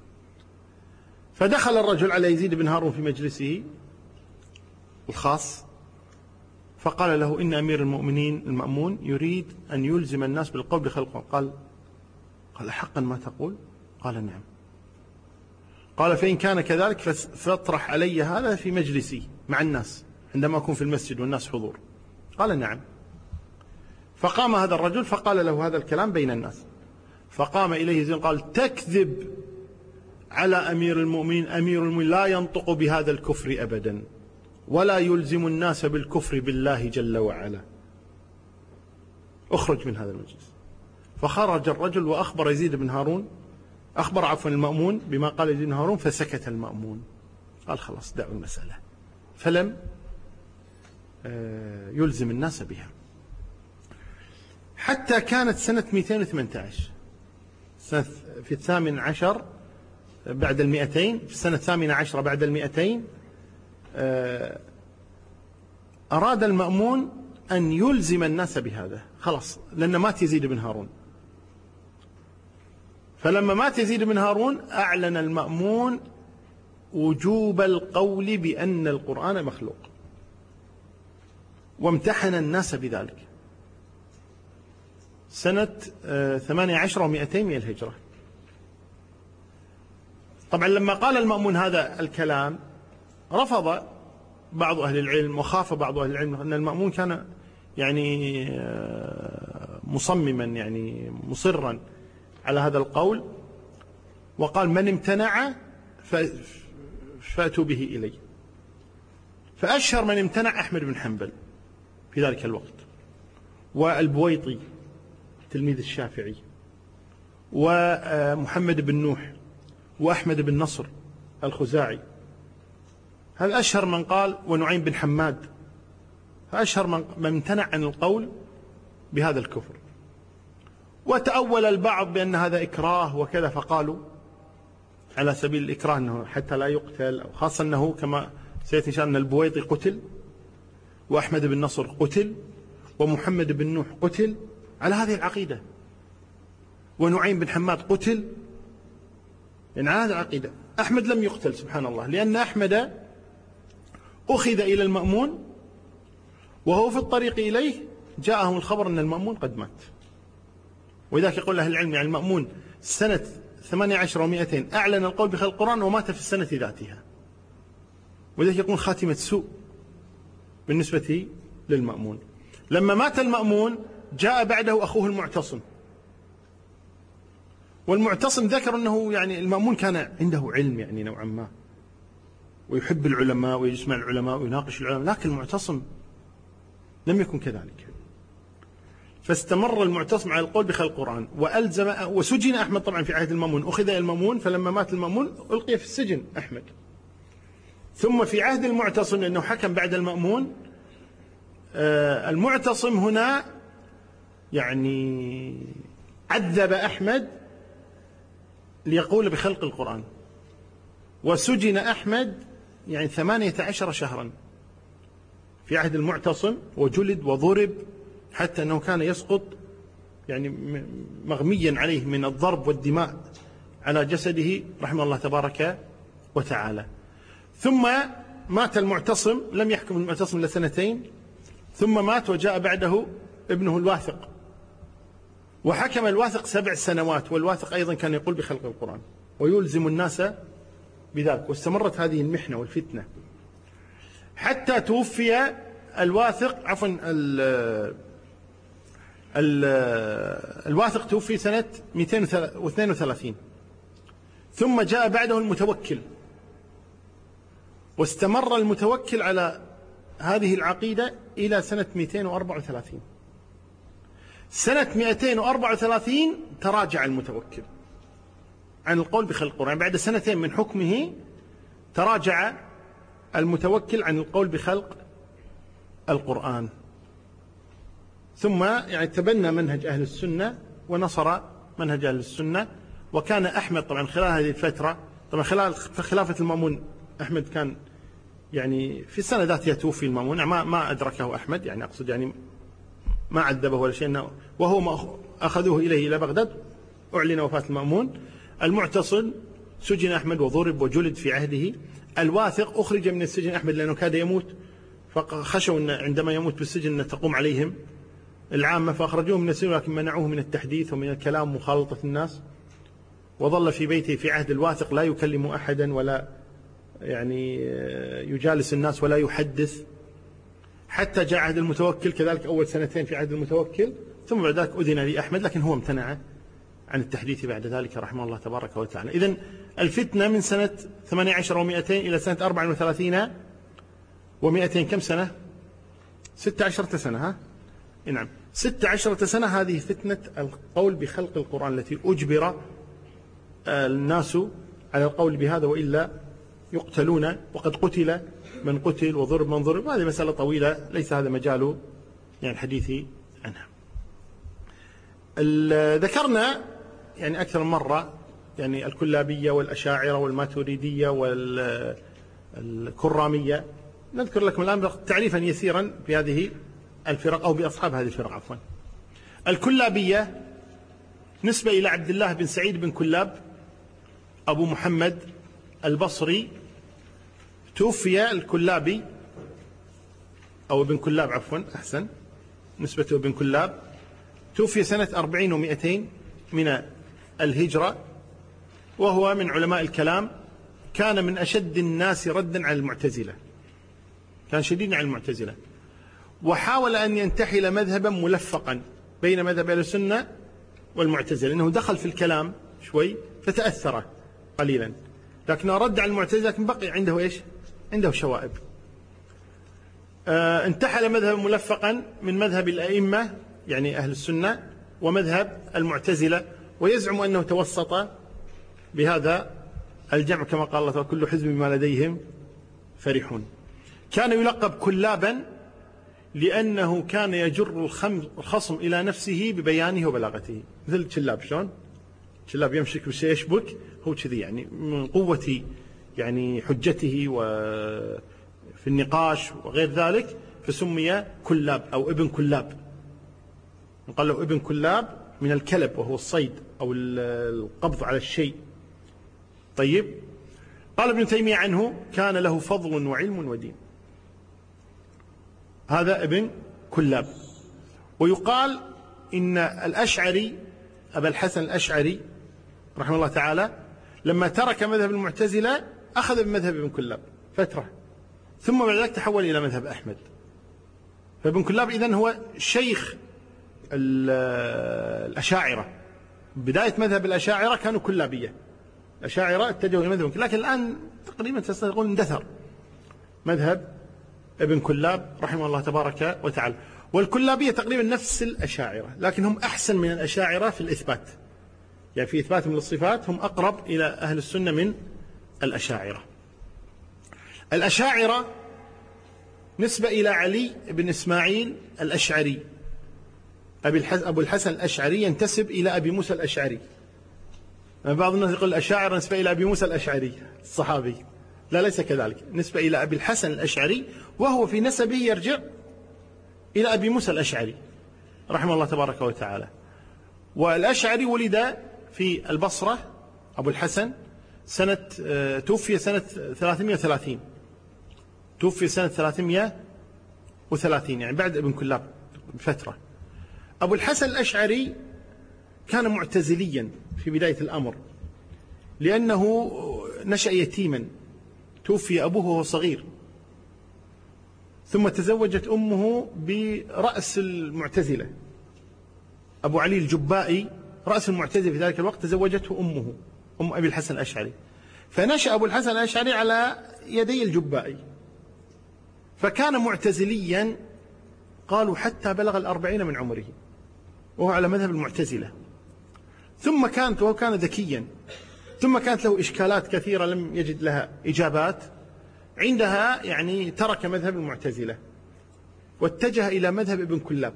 فدخل الرجل على يزيد بن هارون في مجلسه الخاص، فقال له إن أمير المؤمنين المأمون يريد أن يلزم الناس بالقول بخلق القرآن. قال حقا ما تقول؟ قال نعم. قال فإن كان كذلك فاطرح علي هذا في مجلسي مع الناس عندما أكون في المسجد والناس حضور. قال نعم. فقام هذا الرجل فقال له هذا الكلام بين الناس، فقام إليه زين قال تكذب على أمير المؤمنين، أمير المؤمنين لا ينطق بهذا الكفر أبدا، ولا يلزم الناس بالكفر بالله جل وعلا، اخرج من هذا المجلس. فخرج الرجل وأخبر يزيد بن هارون، أخبر المأمون بما قال يزيد بن هارون، فسكت المأمون، قال خلاص دعوا المسألة، فلم يلزم الناس بها حتى كانت سنة 218، في 18 بعد 200، في السنة 18 بعد 200 أراد المأمون أن يلزم الناس بهذا، خلاص لأن مات يزيد بن هارون. فلما مات يزيد بن هارون أعلن المأمون وجوب القول بأن القرآن مخلوق، وامتحن الناس بذلك سنة 18 و200 من الهجرة. طبعا لما قال المأمون هذا الكلام رفض بعض أهل العلم وخاف بعض أهل العلم أن المأمون كان يعني مصمما يعني مصرا على هذا القول، وقال من امتنع فأتوا به إلي. فأشهر من امتنع أحمد بن حنبل في ذلك الوقت، والبويطي تلميذ الشافعي، ومحمد بن نوح، وأحمد بن نصر الخزاعي، هذا أشهر من قال، ونعيم بن حماد، فأشهر من امتنع عن القول بهذا الكفر. وتأول البعض بأن هذا إكراه وكذا، فقالوا على سبيل الإكراه أنه حتى لا يقتل، خاصة أنه كما سيأتي إن شاء الله أن البويطي قتل، وأحمد بن نصر قتل، ومحمد بن نوح قتل على هذه العقيدة، ونعيم بن حماد قتل يعني على هذه العقيدة. أحمد لم يقتل سبحان الله، لأن أحمد أخذ إلى المأمون وهو في الطريق إليه جاءهم الخبر أن المأمون قد مات. ولذلك يقول أهل العلم يعني المأمون سنة 18 و200 أعلن القول بخلق القرآن ومات في السنة ذاتها، ولذلك يكون خاتمة سوء بالنسبة للمأمون. لما مات المأمون جاء بعده أخوه المعتصم، والمعتصم ذكر أنه يعني المأمون كان عنده علم يعني نوعا ما، ويحب العلماء ويجمع العلماء ويناقش العلماء، لكن المعتصم لم يكن كذلك. فاستمر المعتصم على القول بخلق القرآن وألزم، وسجن أحمد طبعا في عهد المأمون، أخذ إلى المأمون، فلما مات المأمون ألقي في السجن أحمد. ثم في عهد المعتصم لأنه حكم بعد المأمون، المعتصم هنا يعني عذب أحمد ليقول بخلق القرآن، وسجن أحمد يعني 18 شهرا في عهد المعتصم، وجلد وضرب حتى أنه كان يسقط يعني مغميا عليه من الضرب والدماء على جسده رحمه الله تبارك وتعالى. ثم مات المعتصم، لم يحكم المعتصم إلا 2 سنين، ثم مات وجاء بعده ابنه الواثق، وحكم الواثق 7 سنوات، والواثق أيضا كان يقول بخلق القرآن ويلزم الناس بذلك. واستمرت هذه المحنة والفتنة حتى توفي الواثق، عفوا الواثق توفي سنة 232، ثم جاء بعده المتوكل، واستمر المتوكل على هذه العقيدة إلى سنة 234. سنة 234 تراجع المتوكل عن القول بخلق القرآن، بعد 2 سنين من حكمه تراجع المتوكل عن القول بخلق القرآن، ثم يعني تبنى منهج أهل السنة ونصر منهج أهل السنة. وكان أحمد طبعا خلال هذه الفترة، طبعا خلال خلافة المأمون أحمد كان يعني في السنة ذاتها توفي المأمون، ما أدركه أحمد، يعني أقصد يعني ما عذبه ولا شيء، وهو ما أخذوه إليه إلى بغداد، أعلن وفاة المأمون. المعتصم سجن أحمد وضرب وجلد في عهده. الواثق أخرج من السجن أحمد لأنه كاد يموت، فخشوا أن عندما يموت بالسجن أن تقوم عليهم العامة، فأخرجوه من السجن، لكن منعوه من التحديث ومن الكلام ومخالطة الناس، وظل في بيته في عهد الواثق لا يكلم أحدا ولا يعني يجالس الناس ولا يحدث، حتى جاء عهد المتوكل كذلك أول 2 سنين في عهد المتوكل، ثم بعد ذلك أذن لأحمد، لكن هو امتنع عن التحديث بعد ذلك رحمه الله تبارك وتعالى. إذن الفتنة من سنة 18 و200 إلى سنة 34 و200، كم سنة؟ 16 سنة، ها؟ نعم 16 سنة. هذه فتنة القول بخلق القرآن التي أجبر الناس على القول بهذا، وإلا يقتلون، وقد قتل من قتل وضرب من ضرب. هذه مسألة طويلة ليس هذا مجال يعني الحديث عنها. ذكرنا يعني أكثر من مرة يعني الكلابية والأشاعرة والماتريدية والكرامية. نذكر لكم الآن تعريفا يسيرا بهذه الفرق أو بأصحاب هذه الفرق عفوا. الكلابية نسبة إلى عبد الله بن سعيد بن كلاب أبو محمد البصري، توفي الكلابي أو ابن كلاب عفوا أحسن نسبته ابن كلاب، توفي سنة 40 و200 من الهجرة، وهو من علماء الكلام، كان من أشد الناس ردا على المعتزلة، كان شديدا على المعتزلة، وحاول أن ينتحل مذهبا ملفقا بين مذهب أهل السنة والمعتزلة، لأنه دخل في الكلام شوي فتأثر قليلا، لكنه رد على المعتزلة، لكن بقي عنده إيش؟ عنده شوائب. انتحل مذهبا ملفقا من مذهب الأئمة يعني أهل السنة ومذهب المعتزلة، ويزعم أنه توسط بهذا الجمع كما قال الله: كل حزب بما لديهم فرحون. كان يلقب كلابا لأنه كان يجر الخصم إلى نفسه ببيانه وبلاغته، مثل كلاب. شلون كلاب يمشك بشيء يشبك، هو كذي يعني من قوة يعني حجته وفي النقاش وغير ذلك، فسمي كلاب أو ابن كلاب. قال له ابن كلاب من الكلب، وهو الصيد أو القبض على الشيء. طيب، قال ابن تيمية عنه: كان له فضل وعلم ودين. هذا ابن كلاب. ويقال إن الأشعري أبا الحسن الأشعري رحمه الله تعالى لما ترك مذهب المعتزلة أخذ بمذهب ابن كلاب فترة، ثم بعد ذلك تحول إلى مذهب أحمد. فابن كلاب إذن هو شيخ الأشاعرة. بداية مذهب الأشاعرة كانوا كلابية، الأشاعرة اتجهوا إلى مذهب، لكن الآن تقريبا تقول اندثر مذهب ابن كلاب رحمه الله تبارك وتعالى. والكلابية تقريبا نفس الأشاعرة، لكن هم أحسن من الأشاعرة في الإثبات، يعني في إثباتهم للصفات هم أقرب إلى أهل السنة من الأشاعرة. الأشاعرة نسبة إلى علي بن إسماعيل الأشعري، أبو الحسن الأشعري ينتسب إلى أبي موسى الأشعري. بعض الناس يقول الأشاعرة نسبة إلى أبي موسى الأشعري الصحابي، لا ليس كذلك، نسبة إلى أبي الحسن الأشعري، وهو في نسبه يرجع إلى أبي موسى الأشعري رحمه الله تبارك وتعالى. والأشعري ولد في البصرة أبو الحسن توفي سنة 330، توفي سنة 330 يعني بعد ابن كلاب بفترة. أبو الحسن الأشعري كان معتزليا في بداية الأمر، لأنه نشأ يتيما، توفي أبوه وهو صغير، ثم تزوجت أمه برأس المعتزلة أبو علي الجبائي، رأس المعتزلة في ذلك الوقت، تزوجته أمه أم أبي الحسن الأشعري، فنشأ أبو الحسن الأشعري على يدي الجبائي، فكان معتزليا قالوا حتى بلغ 40 من عمره وهو على مذهب المعتزلة. وهو كان ذكيا، ثم كانت له إشكالات كثيرة لم يجد لها إجابات، عندها يعني ترك مذهب المعتزلة واتجه إلى مذهب ابن كلاب،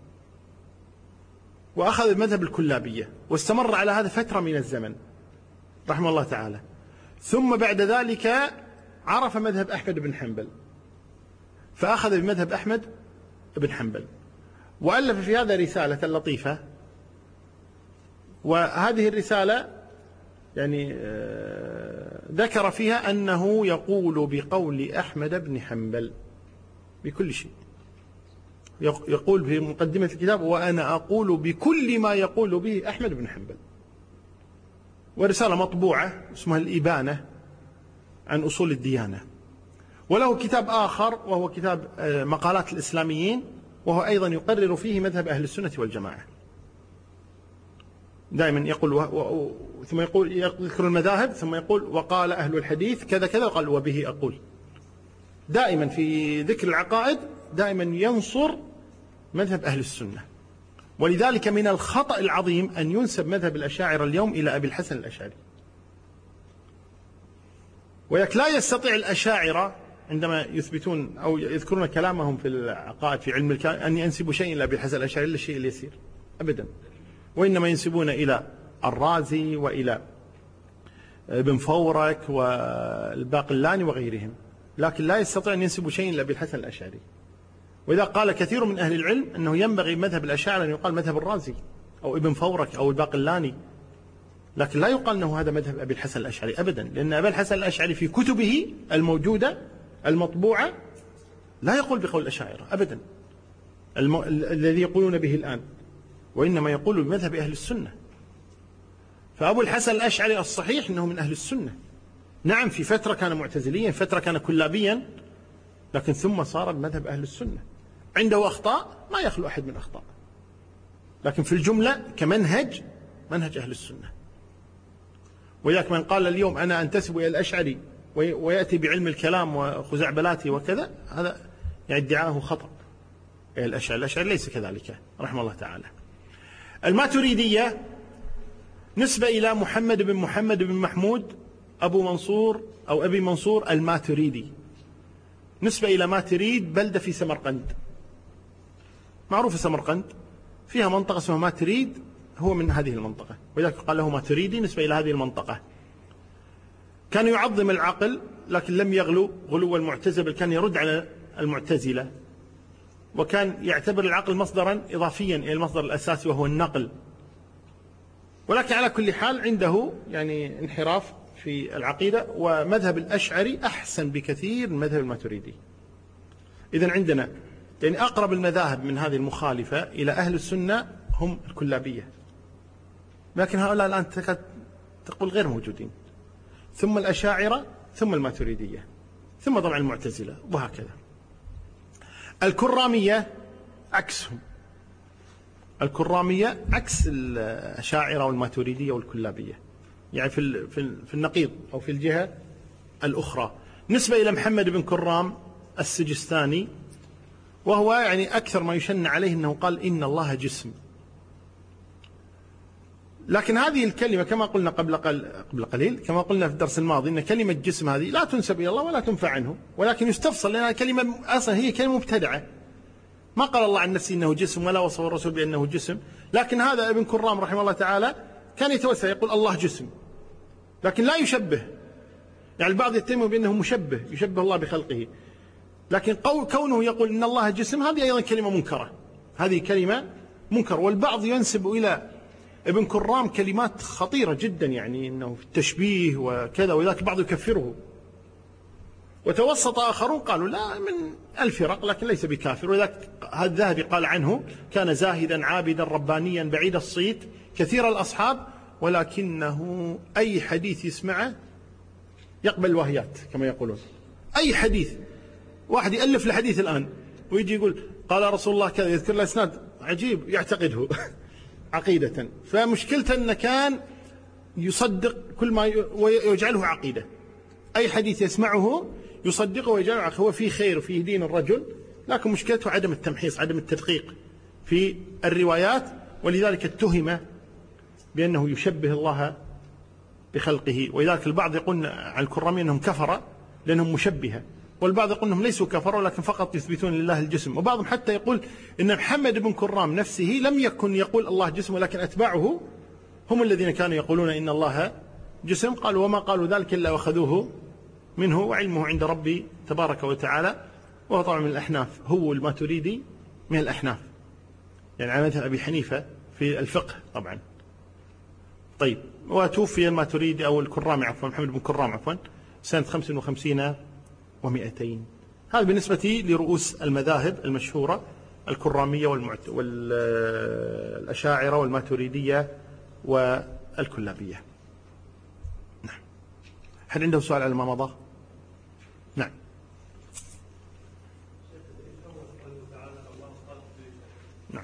وأخذ مذهب الكلابية، واستمر على هذا فترة من الزمن رحمه الله تعالى. ثم بعد ذلك عرف مذهب أحمد بن حنبل، فأخذ بمذهب أحمد بن حنبل، وألف في هذا رسالة لطيفة، وهذه الرسالة يعني ذكر فيها أنه يقول بقول أحمد بن حنبل بكل شيء، يقول في مقدمة الكتاب: وأنا أقول بكل ما يقول به أحمد بن حنبل. ورسالة مطبوعة اسمها الإبانة عن أصول الديانة. وله كتاب آخر وهو كتاب مقالات الإسلاميين، وهو أيضا يقرر فيه مذهب أهل السنة والجماعة. دائما يقول ثم يقول يذكر المذاهب، ثم يقول وقال أهل الحديث كذا كذا، وقال وبه أقول. دائما في ذكر العقائد دائما ينصر مذهب أهل السنة. ولذلك من الخطأ العظيم أن ينسب مذهب الأشاعرة اليوم إلى أبي الحسن الأشعري. ولكن لا يستطيع الأشاعرة عندما يثبتون أو يذكرون كلامهم في العقائد في علم الكلام أن ينسبوا شيء إلى أبي الحسن الأشعري إلا الشيء اليسير أبدا، وإنما ينسبون إلى الرازي وإلى ابن فورك والباقلاني وغيرهم، لكن لا يستطيع أن ينسبوا شيء إلى أبي الحسن الأشعري. وإذا قال كثير من أهل العلم أنه ينبغي مذهب الأشاعرة أن يقال مذهب الرازي أو ابن فورك أو الباقلاني، لكن لا يقال أنه هذا مذهب أبي الحسن الأشعري أبدا، لأن أبي الحسن الأشعري في كتبه الموجودة المطبوعة لا يقول بقول الأشاعرة أبدا الذي يقولون به الآن، وإنما يقول بمذهب أهل السنة. فأبو الحسن الأشعري الصحيح أنه من أهل السنة، نعم في فترة كان معتزليا، فترة كان كلابيا، لكن ثم صار بمذهب أهل السنة. عنده أخطاء ما يخلو أحد من أخطاء، لكن في الجملة كمنهج منهج أهل السنة. وياك من قال اليوم أنا أنتسب إلى الأشعري ويأتي بعلم الكلام وخزعبلاته وكذا، هذا يعني ادعاه خطأ. الأشعري ليس كذلك رحمه الله تعالى. الماتريدية نسبة إلى محمد بن محمود أبو منصور أو أبي منصور الماتريدي، نسبة إلى ماتريد بلدة في سمرقند، معروفة سمرقند فيها منطقة اسمها ماتريد، هو من هذه المنطقة، ولذلك قال له ماتريدي نسبة إلى هذه المنطقة. كان يعظم العقل لكن لم يغلو غلو المعتزلة، بل كان يرد على المعتزلة، وكان يعتبر العقل مصدرا إضافيا إلى المصدر الأساسي وهو النقل. ولكن على كل حال عنده يعني انحراف في العقيدة، ومذهب الأشعري أحسن بكثير من مذهب الماتريدي. إذن عندنا يعني أقرب المذاهب من هذه المخالفة إلى أهل السنة هم الكلابية، لكن هؤلاء الآن تقول غير موجودين، ثم الأشاعرة، ثم الماتريدية، ثم طبعا المعتزلة، وهكذا. الكرامية عكسهم، الكرامية عكس الأشاعرة والماتريدية والكلابية، يعني في النقيض أو في الجهة الأخرى. نسبة إلى محمد بن كرام السجستاني، وهو يعني أكثر ما يشن عليه أنه قال إن الله جسم. لكن هذه الكلمة كما قلنا قبل قليل، كما قلنا في الدرس الماضي، أن كلمة جسم هذه لا تنسب إلى الله ولا تنفع عنه، ولكن يستفصل، لأنها كلمة أصلا هي كلمة مبتدعة. ما قال الله عن نفسه إنه جسم، ولا وصف الرسول بأنه جسم. لكن هذا ابن كرام رحمه الله تعالى كان يتوسع يقول الله جسم، لكن لا يشبه. يعني البعض يتهم بأنه مشبه، يشبه الله بخلقه، لكن كونه يقول إن الله جسم هذه أيضا كلمة منكرة، هذه كلمة منكر. والبعض ينسب إلى ابن كرام كلمات خطيرة جدا، يعني إنه في التشبيه وكذا، ولذلك البعض يكفره. وتوسط آخرون قالوا لا، من الفرق، لكن ليس بكافر. ولذلك الذهبي قال عنه كان زاهدا عابدا ربانيا بعيد الصيت كثير الأصحاب، ولكنه أي حديث يسمعه يقبل الوهيات كما يقولون. أي حديث، واحد يألف الحديث الآن ويجي يقول قال رسول الله كذا، يذكر الأسناد عجيب يعتقده عقيدة. فمشكلته أنه كان يصدق كل ما ويجعله عقيدة، أي حديث يسمعه يصدقه ويجعله عقيدة. هو فيه خير وفيه دين الرجل، لكن مشكلته عدم التمحيص، عدم التدقيق في الروايات، ولذلك اتهم بأنه يشبه الله بخلقه. ولذلك البعض يقول عن الكرامية أنهم كفر لأنهم مشبهة، والبعض يقول أنهم ليسوا كفر ولكن فقط يثبتون لله الجسم. وبعضهم حتى يقول أن محمد بن كرام نفسه لم يكن يقول الله جسم، ولكن أتباعه هم الذين كانوا يقولون إن الله جسم. قالوا وما قالوا ذلك إلا وأخذوه منه، وعلمه عند ربي تبارك وتعالى. وهو طبعا من الأحناف، هو الماتريدي من الأحناف، يعني على مثل أبي حنيفة في الفقه طبعا. طيب، وتوفي الماتريدي أو الكرامي عفوا، محمد بن كرام عفوا، سنة 55 و200. هذا بالنسبة لرؤوس المذاهب المشهورة، الكرامية والأشاعرة والماتريدية والكلابية. نعم. هل عنده سؤال على ما مضى؟ نعم. نعم.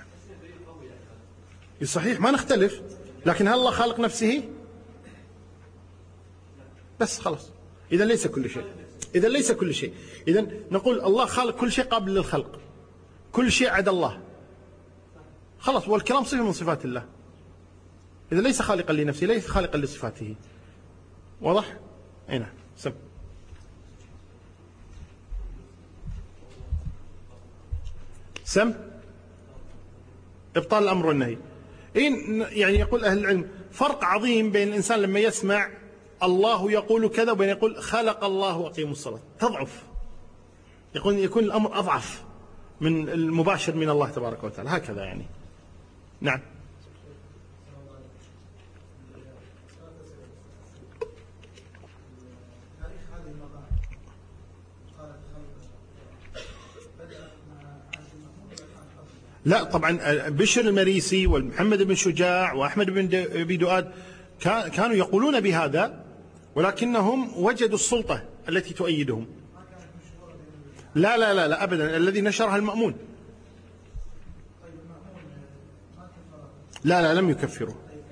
صحيح، ما نختلف، لكن هل الله خالق نفسه؟ بس خلاص، إذا ليس كل شيء، إذا ليس كل شيء، إذا نقول الله خالق كل شيء قابل للخلق، كل شيء عدا الله، خلاص. والكلام صفة من صفات الله، إذا ليس خالقا لنفسه ليس خالقا لصفاته. واضح؟ أين سم سم إبطال الأمر والنهي. يعني يقول أهل العلم فرق عظيم بين الإنسان لما يسمع الله يقول كذا وبين يقول خلق الله وأقيموا الصلاة، تضعف، يكون الأمر أضعف من المباشر من الله تبارك وتعالى، هكذا يعني. نعم. لا طبعا، بشر المريسي ومحمد بن شجاع وأحمد بن أبي دؤاد كانوا يقولون بهذا، ولكنهم وجدوا السلطة التي تؤيدهم. لا لا لا لا أبدا، الذي نشرها المأمون. لا لا، لم يكفروا.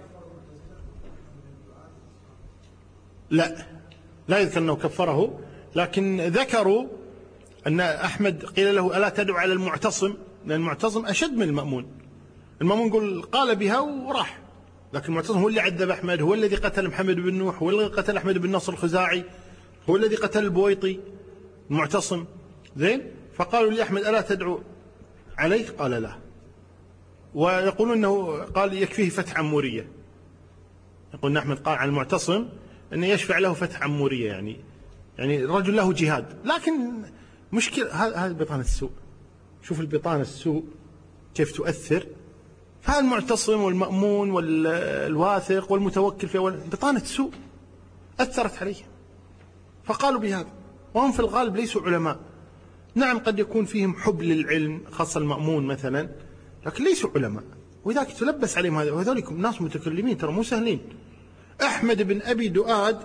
لا يذكر أنه كفره، لكن ذكروا أن أحمد قيل له ألا تدعو على المعتصم، لأن المعتصم أشد من المأمون. المأمون قال بها وراح، لكن المعتصم هو اللي عذب أحمد، هو الذي قتل محمد بن نوح، هو الذي قتل أحمد بن نصر الخزاعي، هو الذي قتل البويطي، المعتصم. زين، فقالوا لأحمد ألا تدعو عليه؟ قال لا. ويقولون أنه قال يكفيه فتح عمورية، يقول أن أحمد قال عن المعتصم أنه يشفع له فتح عمورية، يعني الرجل له جهاد. لكن مشكلة هذا بطانة السوء، شوف البطانة السوء كيف تؤثر. فالمعتصم والمأمون والواثق والمتوكل في بطانة سوء أثرت عليهم، فقالوا بهذا، وهم في الغالب ليسوا علماء، نعم قد يكون فيهم حب للعلم خاصة المأمون مثلا، لكن ليسوا علماء، ولذلك تلبس عليهم هذا. وهذولك ناس متكلمين ترى مو سهلين. أحمد بن أبي دؤاد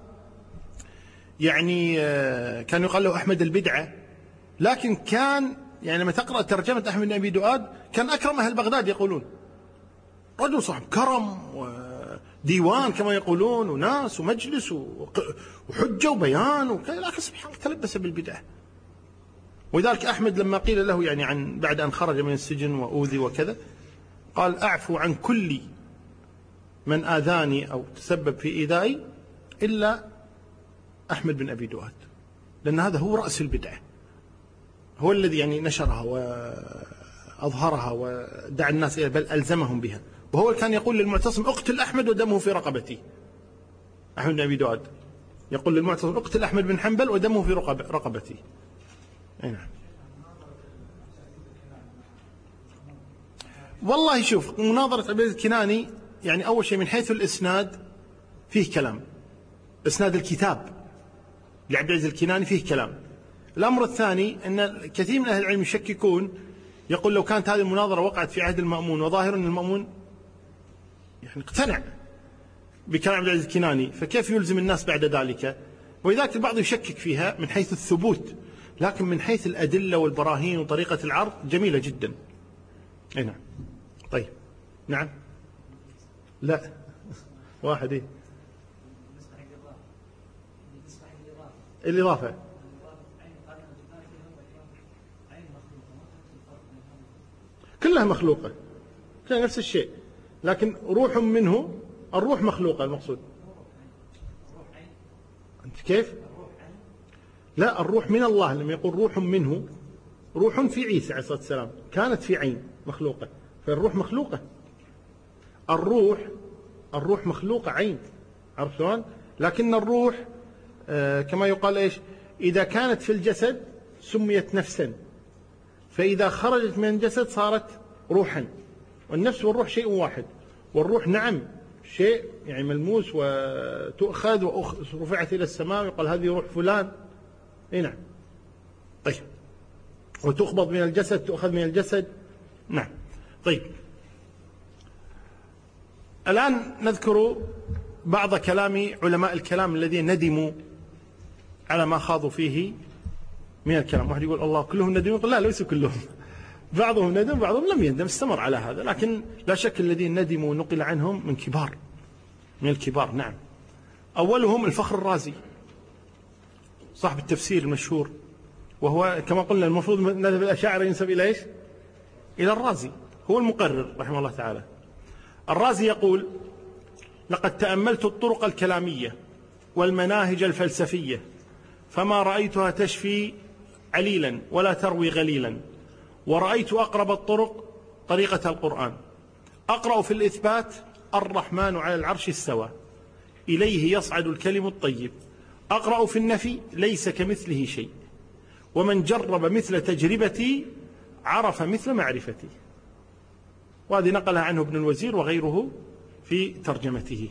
يعني كان يقال له أحمد البدعة، لكن كان يعني لما تقرأ ترجمة أحمد بن أبي دؤاد كان أكرم أهل بغداد يقولون، رجل صاحب كرم وديوان كما يقولون وناس ومجلس وحجة وبيان لكن سبحان الله تلبس بالبدعة. ولذلك أحمد لما قيل له يعني عن بعد أن خرج من السجن وأوذي وكذا قال أعفو عن كل من آذاني أو تسبب في إيذائي إلا أحمد بن أبي دؤاد، لأن هذا هو رأس البدعة، هو الذي يعني نشرها وأظهرها ودعا الناس إليها بل ألزمهم بها. وهو كان يقول للمعتصم اقتل أحمد ودمه في رقبتي. أحمد بن أبي دؤاد يقول للمعتصم اقتل أحمد بن حنبل ودمه في رقبتي. نعم. والله شوف مناظرة عبد العزيز الكناني يعني أول شيء من حيث الإسناد فيه كلام، إسناد الكتاب لعبد العزيز الكناني فيه كلام. الأمر الثاني أن كثير من أهل العلم يشككون، يقول لو كانت هذه المناظرة وقعت في عهد المأمون وظاهر أن المأمون يعني اقتنع بكلام عبد العزيز الكناني فكيف يلزم الناس بعد ذلك؟ ولذلك البعض يشكك فيها من حيث الثبوت، لكن من حيث الأدلة والبراهين وطريقة العرض جميلة جدا. أي نعم. طيب نعم لا واحد إيه الإضافة كلها مخلوقة، كلها نفس الشيء، لكن روح منه، الروح مخلوقة المقصود. أنت كيف؟ لا الروح من الله، لما يقول روح منه، روح في عيسى عليه الصلاة والسلام كانت في عين مخلوقة، فالروح مخلوقة. الروح مخلوقة عين، عرفت شلون؟ لكن الروح كما يقال إيش؟ إذا كانت في الجسد سميت نفسا، فإذا خرجت من الجسد صارت روحا. والنفس والروح شيء واحد، والروح نعم شيء يعني ملموس وتؤخذ ورفعت إلى السماء ويقال هذه روح فلان. إيه نعم. طيب وتقبض من الجسد، تؤخذ من الجسد. نعم. طيب الآن نذكر بعض كلام علماء الكلام الذين ندموا على ما خاضوا فيه من الكلام. واحد يقول الله كلهم ندموا، يقول لا ليسوا كلهم، بعضهم ندم بعضهم لم يندم، استمر على هذا. لكن لا شك الذين ندموا نقل عنهم من الكبار. نعم. أولهم الفخر الرازي صاحب التفسير المشهور، وهو كما قلنا المفروض مذهب الأشاعرة ينسب إلى إيش؟ إلى الرازي، هو المقرر رحمه الله تعالى. الرازي يقول لقد تأملت الطرق الكلامية والمناهج الفلسفية فما رأيتها تشفي عليلا ولا تروي غليلا، ورأيت أقرب الطرق طريقة القرآن. أقرأ في الإثبات الرحمن على العرش استوى إليه يصعد الكلم الطيب. أقرأ في النفي ليس كمثله شيء، ومن جرب مثل تجربتي عرف مثل معرفتي. وهذه نقلها عنه ابن الوزير وغيره في ترجمته.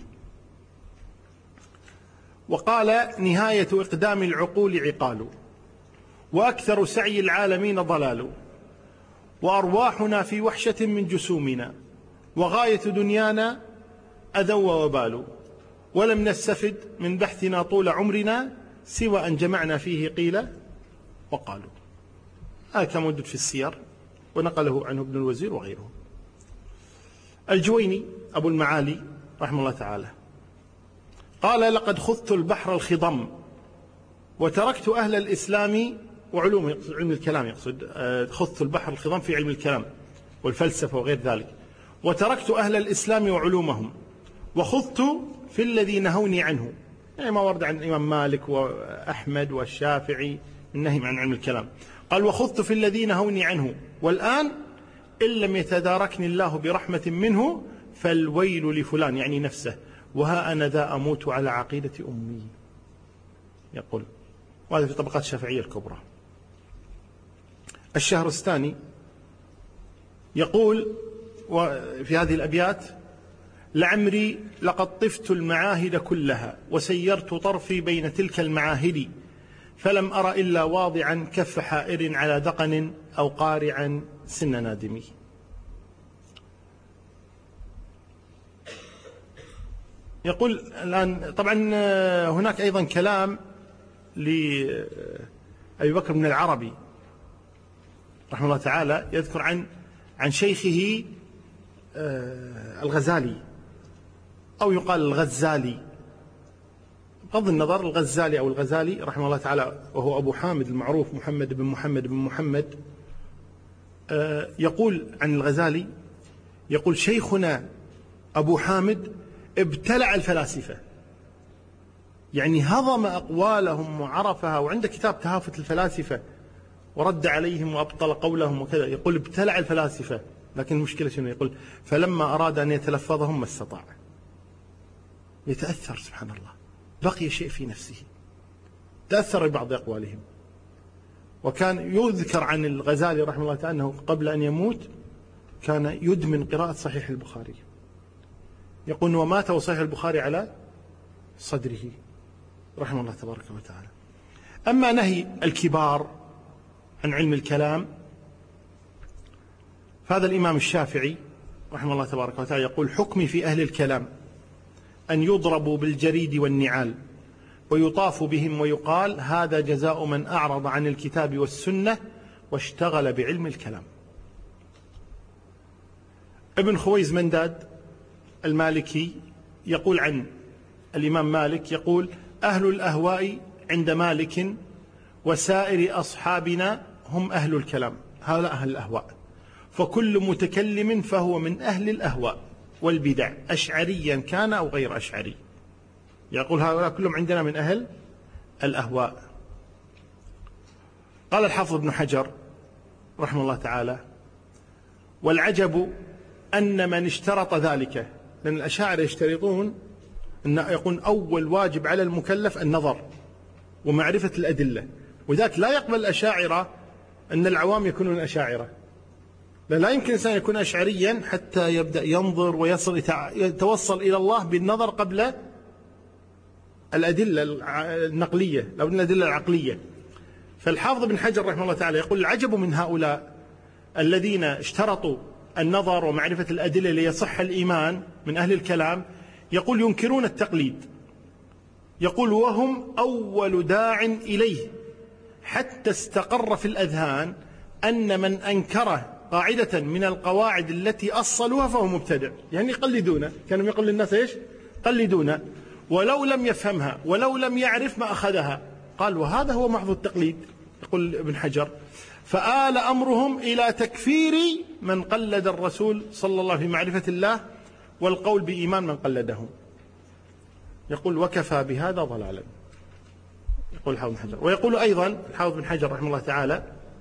وقال نهاية إقدام العقول عقال، وأكثر سعي العالمين ضلال، وأرواحنا في وحشة من جسومنا، وغاية دنيانا أذى ووبال، ولم نستفد من بحثنا طول عمرنا سوى أن جمعنا فيه قيل وقالوا. هذا كان موجود في السير ونقله عنه ابن الوزير وغيره. الجويني أبو المعالي رحمه الله تعالى قال لقد خذت البحر الخضم وتركت أهل الإسلام وعلوم علم الكلام، يقصد خذت البحر الخضم في علم الكلام والفلسفة وغير ذلك، وتركت أهل الإسلام وعلومهم وخذت في الذي نهوني عنه، يعني ما ورد عن الإمام مالك وأحمد والشافعي النهي عن علم الكلام. قال وخذت في الذي نهوني عنه، والآن إن لم يتداركني الله برحمة منه فالويل لفلان، يعني نفسه، وها أنا ذا أموت على عقيدة أمي. يقول وهذا في طبقات الشافعية الكبرى. الشهرستاني يقول في هذه الأبيات لعمري لقد طفت المعاهد كلها وسيرت طرفي بين تلك المعاهد، فلم أر إلا واضعا كف حائر على دقن أو قارعا سن نادمي. يقول الآن طبعا هناك أيضا كلام لأبي بكر بن العربي رحمه الله تعالى، يذكر عن شيخه الغزالي أو يقال الغزالي، بغض النظر الغزالي أو الغزالي رحمه الله تعالى، وهو أبو حامد المعروف محمد بن محمد. يقول عن الغزالي، يقول شيخنا أبو حامد ابتلع الفلاسفة، يعني هضم أقوالهم وعرفها، وعنده كتاب تهافت الفلاسفة ورد عليهم وأبطل قولهم وكذا. يقول ابتلع الفلاسفة، لكن المشكلة شنو؟ يقول فلما أراد أن يتلفظهم ما استطاع، يتأثر سبحان الله، بقي شيء في نفسه، تأثر ببعض أقوالهم. وكان يذكر عن الغزالي رحمه الله تعالى أنه قبل أن يموت كان يدمن قراءة صحيح البخاري، يقول ومات وصحيح البخاري على صدره رحمه الله تبارك وتعالى. أما نهي الكبار عن علم الكلام، فهذا الإمام الشافعي رحمه الله تبارك وتعالى يقول حكمي في أهل الكلام أن يضربوا بالجريد والنعال ويطاف بهم ويقال هذا جزاء من أعرض عن الكتاب والسنة واشتغل بعلم الكلام. ابن خويز منداد المالكي يقول عن الإمام مالك، يقول أهل الأهواء عند مالك وسائر أصحابنا هم أهل الكلام، هؤلاء أهل الأهواء، فكل متكلم فهو من أهل الأهواء والبدع أشعريا كان أو غير أشعري. يقول هؤلاء كلهم عندنا من أهل الأهواء. قال الحافظ ابن حجر رحمه الله تعالى والعجب أن من اشترط ذلك، لأن الأشاعرة يشترطون أن يكون أول واجب على المكلف النظر ومعرفة الأدلة، وذاك لا يقبل الأشاعرة أن العوام يكونون أشاعرة، لا يمكن إنسان يكون أشعريا حتى يبدأ ينظر ويصل يتوصل إلى الله بالنظر قبل الأدلة النقلية أو الأدلة العقلية. فالحافظ ابن حجر رحمه الله تعالى يقول العجب من هؤلاء الذين اشترطوا النظر ومعرفة الأدلة ليصح الإيمان من أهل الكلام، يقول ينكرون التقليد، يقول وهم أول داع إليه حتى استقر في الأذهان أن من أنكره قاعدة من القواعد التي أصلوها فهو مبتدع. يعني يقلدون، كانوا يقول للناس إيش؟ قلدون، ولو لم يفهمها ولو لم يعرف ما أخذها. قال وهذا هو محض التقليد. يقول ابن حجر فآل أمرهم إلى تكفير من قلد الرسول صلى الله عليه وسلم في معرفة الله والقول بإيمان من قلدهم. يقول وكفى بهذا ضلالا، يقول الحافظ بن حجر. ويقول أيضا الحافظ بن حجر رحمه الله تعالى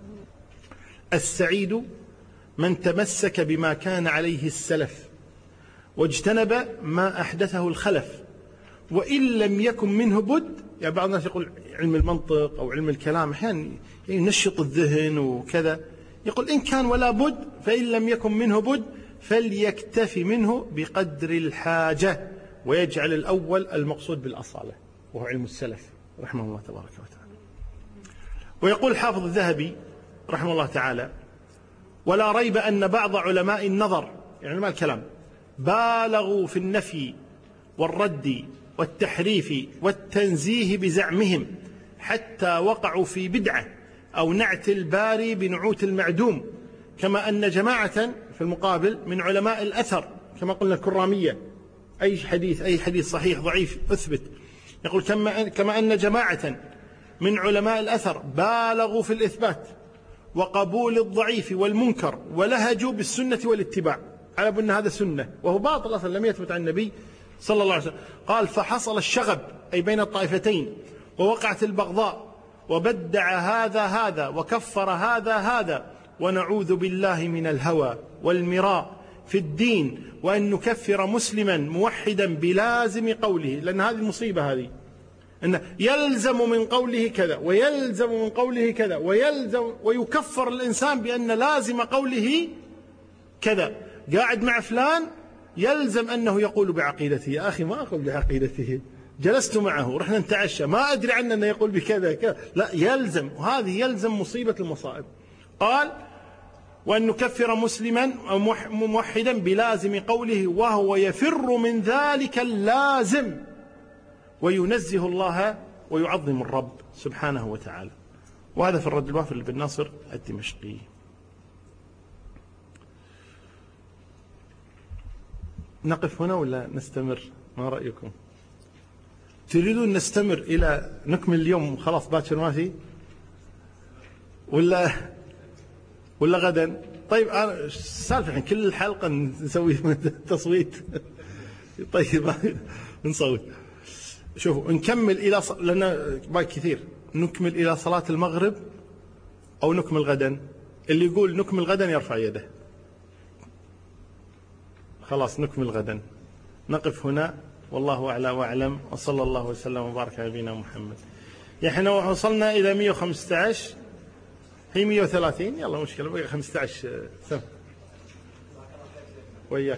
السعيد من تمسك بما كان عليه السلف واجتنب ما أحدثه الخلف وإن لم يكن منه بد. يعني بعض الناس يقول علم المنطق أو علم الكلام أحيانا ينشط الذهن وكذا، يقول إن كان ولا بد فإن لم يكن منه بد فليكتفي منه بقدر الحاجة ويجعل الأول المقصود بالأصالة وهو علم السلف رحمه الله تبارك وتعالى. ويقول الحافظ الذهبي رحمه الله تعالى ولا ريب أن بعض علماء النظر يعني علماء الكلام بالغوا في النفي والرد والتحريف والتنزيه بزعمهم حتى وقعوا في بدعة أو نعت الباري بنعوت المعدوم، كما أن جماعة في المقابل من علماء الأثر كما قلنا الكرامية أي حديث صحيح ضعيف أثبت. يقول كما أن جماعة من علماء الأثر بالغوا في الإثبات وقبول الضعيف والمنكر ولهجوا بالسنة والاتباع على أن هذا سنة وهو باطل أصلا لم يثبت عن النبي صلى الله عليه وسلم. قال فحصل الشغب أي بين الطائفتين ووقعت البغضاء وبدع هذا وكفر هذا ونعوذ بالله من الهوى والمراء في الدين وأن نكفر مسلما موحدا بلازم قوله، لأن هذه المصيبة هذه أن يلزم من قوله كذا ويلزم من قوله كذا ويكفر الإنسان بأن لازم قوله كذا. قاعد مع فلان يلزم أنه يقول بعقيدته، يا أخي ما أقول بعقيدته، جلست معه رحنا نتعشى ما أدري عنه أنه يقول بكذا كذا، لا يلزم، وهذه يلزم مصيبة المصائب. قال وأن نكفر مسلما أو موحدا بلازم قوله وهو يفر من ذلك اللازم وينزه الله ويعظم الرب سبحانه وتعالى. وهذا في الرد الوافر لابن ناصر الدمشقي. نقف هنا ولا نستمر؟ ما رأيكم؟ تريدون نستمر إلى نكمل اليوم خلاص باكر ما في ولا غدا؟ طيب أنا السالفة الحين كل الحلقة نسوي تصويت. طيب نصوت. شوفوا نكمل إلى لأن باقي كثير، نكمل إلى صلاة المغرب أو نكمل غدا؟ اللي يقول نكمل غدا يرفع يده. خلاص نكمل غدا. نقف هنا والله أعلى وأعلم، وصلى الله وسلم وبارك على نبينا محمد. احنا وصلنا إلى 115 هي 130 يلا مشكلة بقى 15 سم وياك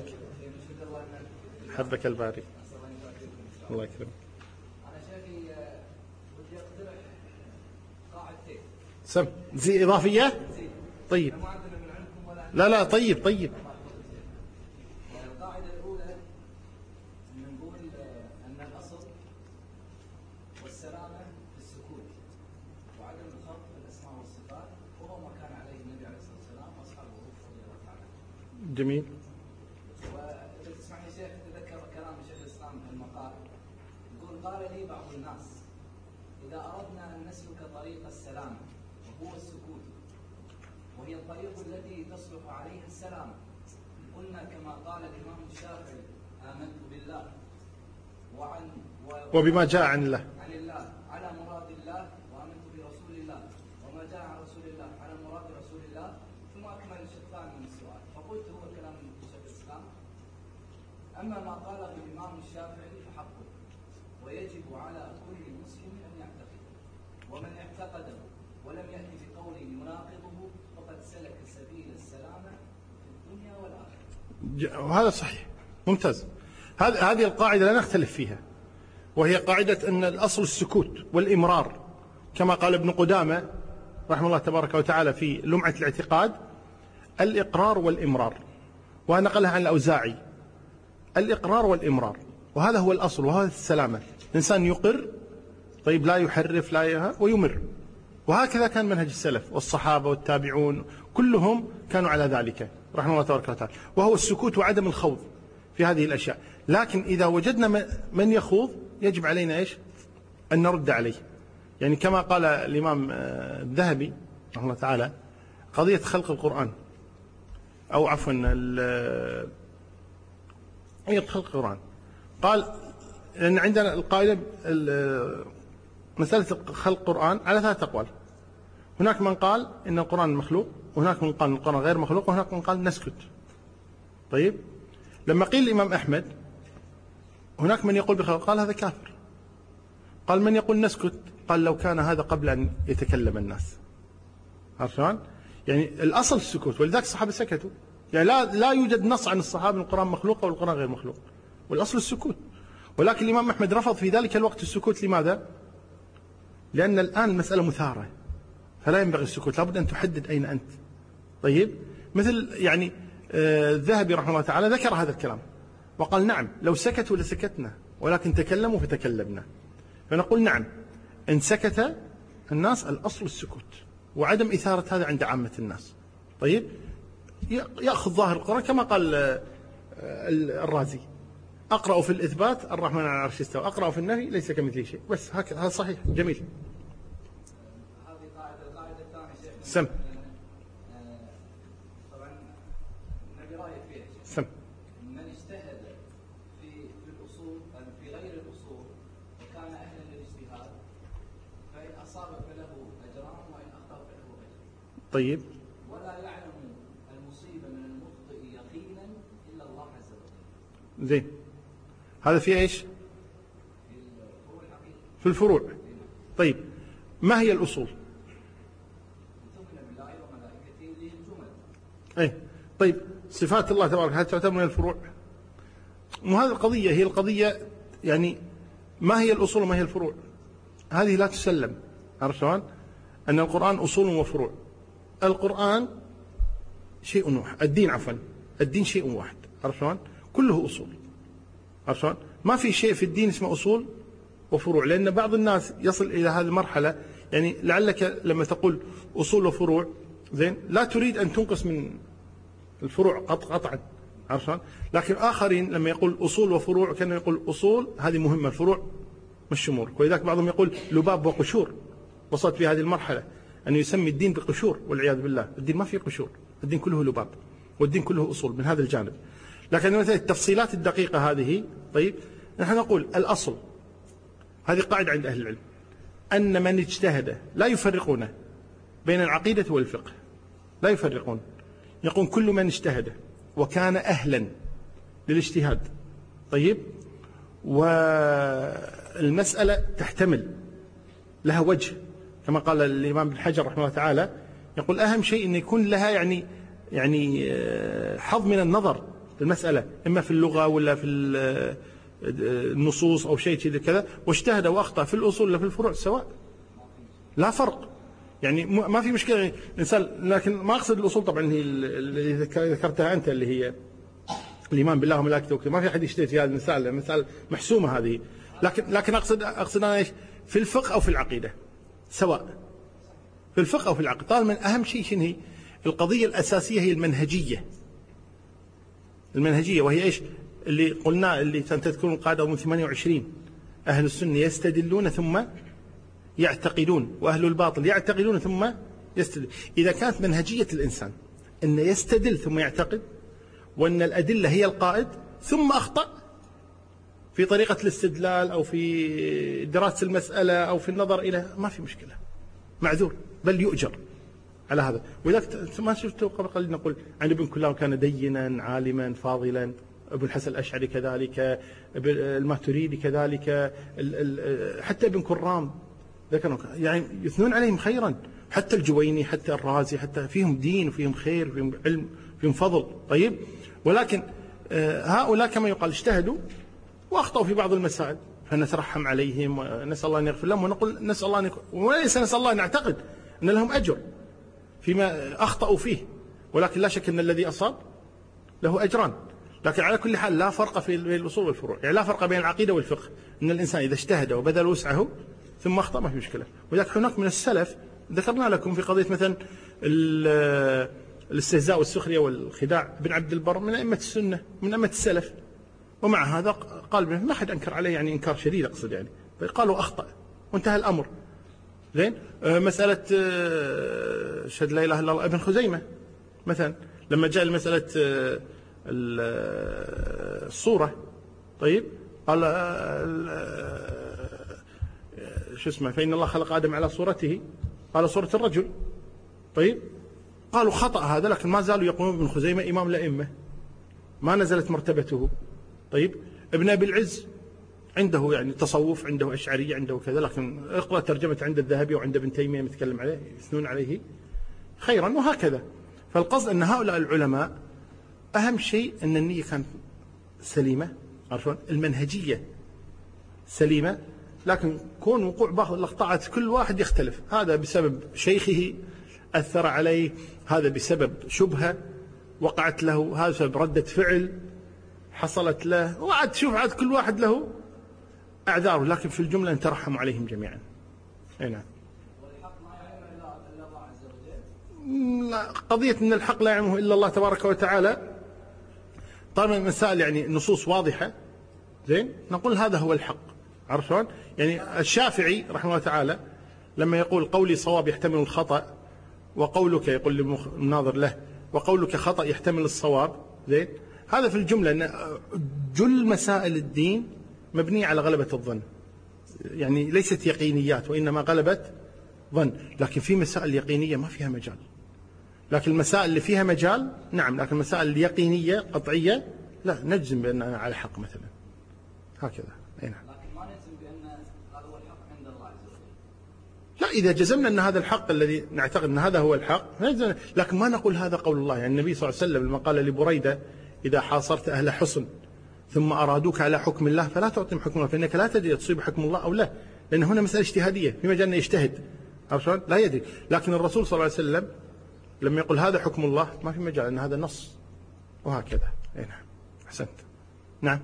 حبك الباري الله يكرمك. أنا شايفي ودي أقترح قاعدتين سم زي إضافية. طيب لا طيب القاعدة الأولى أن نقول أن الأصل والسلامة في السكوت وعدم الخلط في الأسماء والصفات، وهو ما كان عليه النبي عليه الصلاة والسلام وأصحابه رضي الله تعالى. جميل. وإذا تسمعني شيخ تذكر كلام شيخ الإسلام في المقال، يقول قال لي بعض الناس إذا أردنا أن نسلك طريق السلامة وهو السكوت وهي الطريق التي تصلح عليها السلامة، قلنا كما قال الإمام الشافعي آمنت بالله وبما جاء عن الله على مراد الله، وآمنت برسول الله وما جاء عن رسول الله على مراد رسول الله، ثم أكمل الشقان من السؤال. فقلت هو كلام شيخ الإسلام، أما ما قاله الإمام الشافعي فحقه ويجب على كل مسلم أن يعتقده، ومن اعتقده ولم يأتي بقوله يناقضه فقد سلك سبيل السلامة في الدنيا والآخرة. وهذا صحيح ممتاز. هذه القاعدة لا نختلف فيها، وهي قاعدة أن الأصل السكوت والإمرار، كما قال ابن قدامة رحمه الله تبارك وتعالى في لمعة الاعتقاد الإقرار والإمرار، ونقلها عن الأوزاعي الإقرار والإمرار، وهذا هو الأصل وهذا السلامة. الإنسان يقر طيب لا يحرف لا ويمر، وهكذا كان منهج السلف والصحابة والتابعون كلهم كانوا على ذلك رحمه الله تبارك وتعالى، وهو السكوت وعدم الخوض في هذه الأشياء. لكن إذا وجدنا من يخوض يجب علينا إيش؟ أن نرد عليه. يعني كما قال الإمام الذهبي رحمه الله تعالى قضية خلق القرآن أو عفوا خلق القرآن، قال أن عندنا القاعدة مسألة خلق القرآن على 3 أقوال. هناك من قال إن القرآن مخلوق، وهناك من قال القرآن غير مخلوق، وهناك من قال نسكت. طيب لما قيل الإمام أحمد هناك من يقول بخلق قال هذا كافر، قال من يقول نسكت قال لو كان هذا قبل أن يتكلم الناس. عرفتان؟ يعني الأصل السكوت، ولذلك الصحابة سكتوا. يعني لا يوجد نص عن الصحابة أن القرآن مخلوق أو القرآن غير مخلوق، والأصل السكوت. ولكن الإمام أحمد رفض في ذلك الوقت السكوت. لماذا؟ لأن الآن المسألة مثارة فلا ينبغي السكوت، لابد أن تحدد أين أنت. طيب مثل يعني الذهبي رحمه الله تعالى ذكر هذا الكلام وقال نعم لو سكتوا لسكتنا ولكن تكلموا فتكلمنا. فنقول نعم إن سكت الناس الأصل السكوت وعدم إثارة هذا عند عامة الناس. طيب يأخذ ظاهر القرآن كما قال الرازي أقرأ في الإثبات الرحمن على العرش استوى، أقرأ في النهي ليس كمثله شيء. بس هكذا هذا صحيح جميل. هذه القاعدة الثانية شيخ سم طبعا نبي رأيك فيها شيخ. سم من اجتهد في الأصول في غير الأصول وكان أهلا للاجتهاد فإن أصاب فله أجران وإن أخطأ فله أجر. طيب ولا يعلم المصيب من المخطئ يقينا إلا الله عز وجل. زين هذا في إيش؟ في الفروع. طيب ما هي الأصول؟ أي طيب صفات الله تبارك هل تعتبر من الفروع؟ وهذه القضية هي القضية يعني ما هي الأصول وما هي الفروع؟ هذه لا تسلم. عرفت شلون؟ أن القرآن أصول وفروع. القرآن شيء واحد، الدين شيء واحد. عرفت شلون؟ كله أصول. عرفت شلون؟ ما في شيء في الدين اسمه أصول وفروع، لأن بعض الناس يصل إلى هذه المرحلة، يعني لعلك لما تقول أصول وفروع زين لا تريد أن تنقص من الفروع قطعا. عرفت شلون؟ لكن آخرين لما يقول أصول وفروع كان يقول أصول هذه مهمة، الفروع مش شمول. ولذلك بعضهم يقول لباب وقشور. وصلت في هذه المرحلة أن يسمي الدين بقشور، والعياذ بالله. الدين ما فيه قشور، الدين كله لباب، والدين كله أصول من هذا الجانب. لكن مثلا التفصيلات الدقيقة هذه، طيب نحن نقول الأصل، هذه قاعدة عند أهل العلم، أن من اجتهد لا يفرقون بين العقيدة والفقه، لا يفرقون. يقول كل من اجتهد وكان أهلا للاجتهاد، طيب، والمسألة تحتمل لها وجه، كما قال الإمام ابن حجر رحمه الله تعالى، يقول أهم شيء أن يكون لها يعني حظ من النظر في المسألة، إما في اللغة ولا في النصوص أو شيء كذا، واجتهد وأخطأ في الأصول ولا في الفروع سواء، لا فرق. يعني ما في مشكلة يعني الإنسان، لكن ما أقصد الأصول طبعا هي اللي ذكرتها أنت، اللي هي الإيمان بالله وملائكته وكذا، ما في أحد يشتري في هذه المسألة محسومة هذه. لكن أقصد أنا إيش؟ في الفقه أو في العقيدة سواء، في الفقه أو في العقيدة. طالما أهم شيء شنو هي؟ القضية الأساسية هي المنهجية، وهي إيش؟ اللي قلنا، اللي تذكرون القاعدة من 28: أهل السنة يستدلون ثم يعتقدون، وأهل الباطل يعتقدون ثم يستدل. إذا كانت منهجية الإنسان أن يستدل ثم يعتقد، وأن الأدلة هي القائد، ثم أخطأ في طريقة الاستدلال أو في دراسة المسألة أو في النظر إلى، ما في مشكلة، معذور، بل يؤجر على هذا. ولذلك ما شفتوا قبل قليل نقول عن ابن كلاب كان دينا عالما فاضلا، ابن الحسن الأشعري كذلك، الماتريدي كذلك، حتى ابن كرام ذكروا يعني يثنون عليهم خيرا، حتى الجويني، حتى الرازي، حتى فيهم دين وفيهم خير وفيهم علم وفيهم فضل. طيب، ولكن هؤلاء كما يقال اجتهدوا وأخطأوا في بعض المسائل، فنترحم عليهم ونسأل الله أن يغفر لهم، ونقول نسأل الله وليس نسأل الله أن نعتقد أن لهم أجر فيما أخطأوا فيه، ولكن لا شك أن الذي أصاب له أجران. لكن على كل حال لا فرق في الأصول والفروع، يعني لا فرق بين العقيدة والفقه. أن الإنسان إذا اجتهد وبذل وسعه ثم أخطأ ما في مشكلة. ولكن هناك من السلف ذكرنا لكم في قضية مثلا الاستهزاء والسخرية والخداع، ابن عبد البر من أئمة السنة، من أئمة السلف، ومع هذا قال ما حد أنكر عليه، يعني إنكار شديد أقصد، يعني قالوا أخطأ وانتهى الأمر. زين، مسألة شهد لا إله إلا الله، ابن خزيمة مثلا لما جاء المسألة الصورة، طيب، قال شو اسمه، فإن الله خلق آدم على صورته، قال صورة الرجل، طيب، قالوا خطأ هذا، لكن ما زالوا يقولون ابن خزيمة إمام الأئمة، ما نزلت مرتبته. طيب، ابن أبي العز عنده يعني تصوف، عنده أشعرية، عنده كذا، لكن اقرأ ترجمة عند الذهبي وعند ابن تيمية متكلم عليه، يثنون عليه خيرا، وهكذا. فالقصد أن هؤلاء العلماء أهم شيء أن النية كانت سليمة، عرفون، المنهجية سليمة، لكن كون وقوع بعض الأخطاء كل واحد يختلف، هذا بسبب شيخه أثر عليه، هذا بسبب شبهة وقعت له، هذا بسبب ردة فعل حصلت له، وعاد تشوف عاد كل واحد له أعذاره، لكن في الجملة نترحم عليهم جميعا. أي نعم. والحق ما يعلم إلا الله عز وجل. قضية أن الحق لا يعلمه إلا الله تبارك وتعالى، طالما المسائل يعني النصوص واضحة، زين، نقول هذا هو الحق. عرفتون؟ يعني الشافعي رحمه الله تعالى لما يقول قولي صواب يحتمل الخطأ، وقولك، يقول للمناظر له، وقولك خطأ يحتمل الصواب، زين، هذا في الجملة أن جل مسائل الدين مبنية على غلبة الظن، يعني ليست يقينيات وإنما غلبة ظن. لكن في مسائل يقينية ما فيها مجال، لكن المسائل اللي فيها مجال نعم، لكن المسائل اليقينية قطعية لا، نجزم بأنها على حق مثلا، هكذا. أي نعم. لكن ما نجزم بأن هذا هو الحق عند الله عز وجل. لا، إذا جزمنا أن هذا الحق الذي نعتقد أن هذا هو الحق، لكن ما نقول هذا قول الله. يعني النبي صلى الله عليه وسلم لما قال لبريدة إذا حاصرت أهل حصن ثم أرادوك على حكم الله فلا تعطيهم حكم الله، فإنك لا تدري تصيب حكم الله أو لا، لأن هنا مسألة اجتهادية، في مجال أن يجتهد لا يدري. لكن الرسول صلى الله عليه وسلم لما يقول هذا حكم الله ما في مجال أن هذا نص، وهكذا. نعم أحسنت. نعم.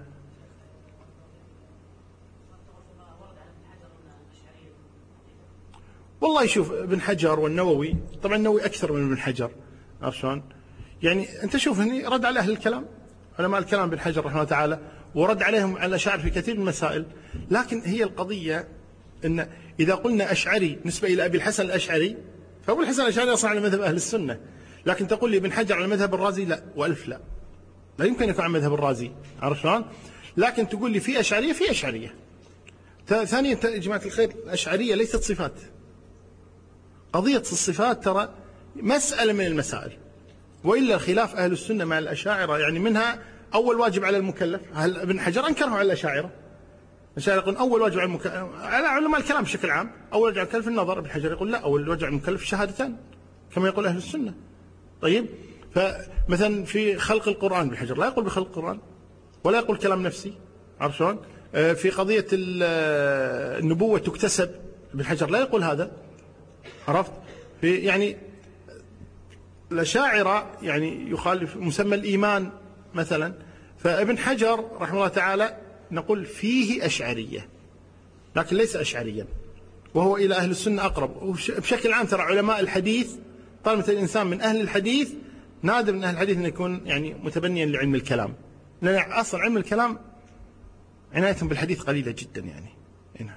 والله شوف ابن حجر والنووي، طبعا النووي أكثر من ابن حجر، عرفت شلون؟ يعني أنت شوف هني رد على أهل الكلام، علماء الكلام ابن حجر رحمه الله تعالى، ورد عليهم على الأشاعرة في كثير من المسائل. لكن هي القضية أن إذا قلنا أشعري نسبة إلى أبي الحسن الأشعري، فأبو الحسن الأشعري أصلا على مذهب أهل السنة، لكن تقول لي ابن حجر على مذهب الرازي، لا وألف لا، لا يمكن يكون على مذهب الرازي، عرفت شلون؟ لكن تقول لي في أشعرية، في أشعرية. ثانيا يا جماعة الخير، الأشعرية ليست صفات. قضية الصفات ترى مسألة من المسائل، وإلا خلاف أهل السنة مع الأشاعرة يعني منها أول واجب على المكلف. هل ابن حجر أنكره على الأشاعرة؟ الأشاعرة يقول أول واجب على المكلف، على علماء الكلام بشكل عام أول واجب على المكلف النظر، ابن حجر يقول لا، أول واجب على المكلف الشهادتان كما يقول أهل السنة. طيب، فمثلا في خلق القرآن ابن حجر لا يقول بخلق القرآن ولا يقول كلام نفسي، عرفت شلون؟ في قضية النبوة تكتسب ابن حجر لا يقول هذا، عرفت؟ في يعني الأشاعرة يعني يخالف مسمى الإيمان مثلا، فابن حجر رحمه الله تعالى نقول فيه أشعرية لكن ليس أشعريا، وهو إلى أهل السنة أقرب. وبشكل عام ترى علماء الحديث طالما الإنسان من أهل الحديث نادر من أهل الحديث أن يكون يعني متبنيا لعلم الكلام، لأن أصلا علم الكلام عنايتهم بالحديث قليلة جدا يعني. هنا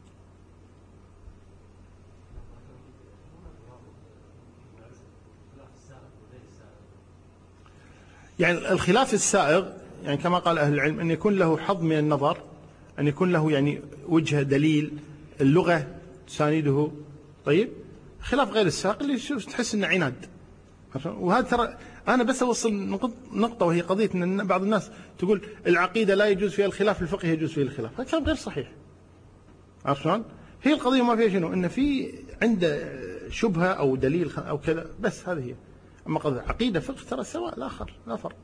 يعني الخلاف السائغ يعني كما قال أهل العلم أن يكون له حظ من النظر، أن يكون له يعني وجه دليل، اللغة تسانده. طيب، خلاف غير السائغ اللي تحس أنه عناد. وهذا ترى أنا بس أوصل نقطة، وهي قضية أن بعض الناس تقول العقيدة لا يجوز فيها الخلاف، الفقه يجوز فيه الخلاف. هذا كلام غير صحيح، عرفت شلون؟ هي القضية ما فيها شنو، أن في عنده شبهة أو دليل أو كذا، بس هذه هي. أما قضية عقيدة فقه ترى سواء، لا آخر لا فرق.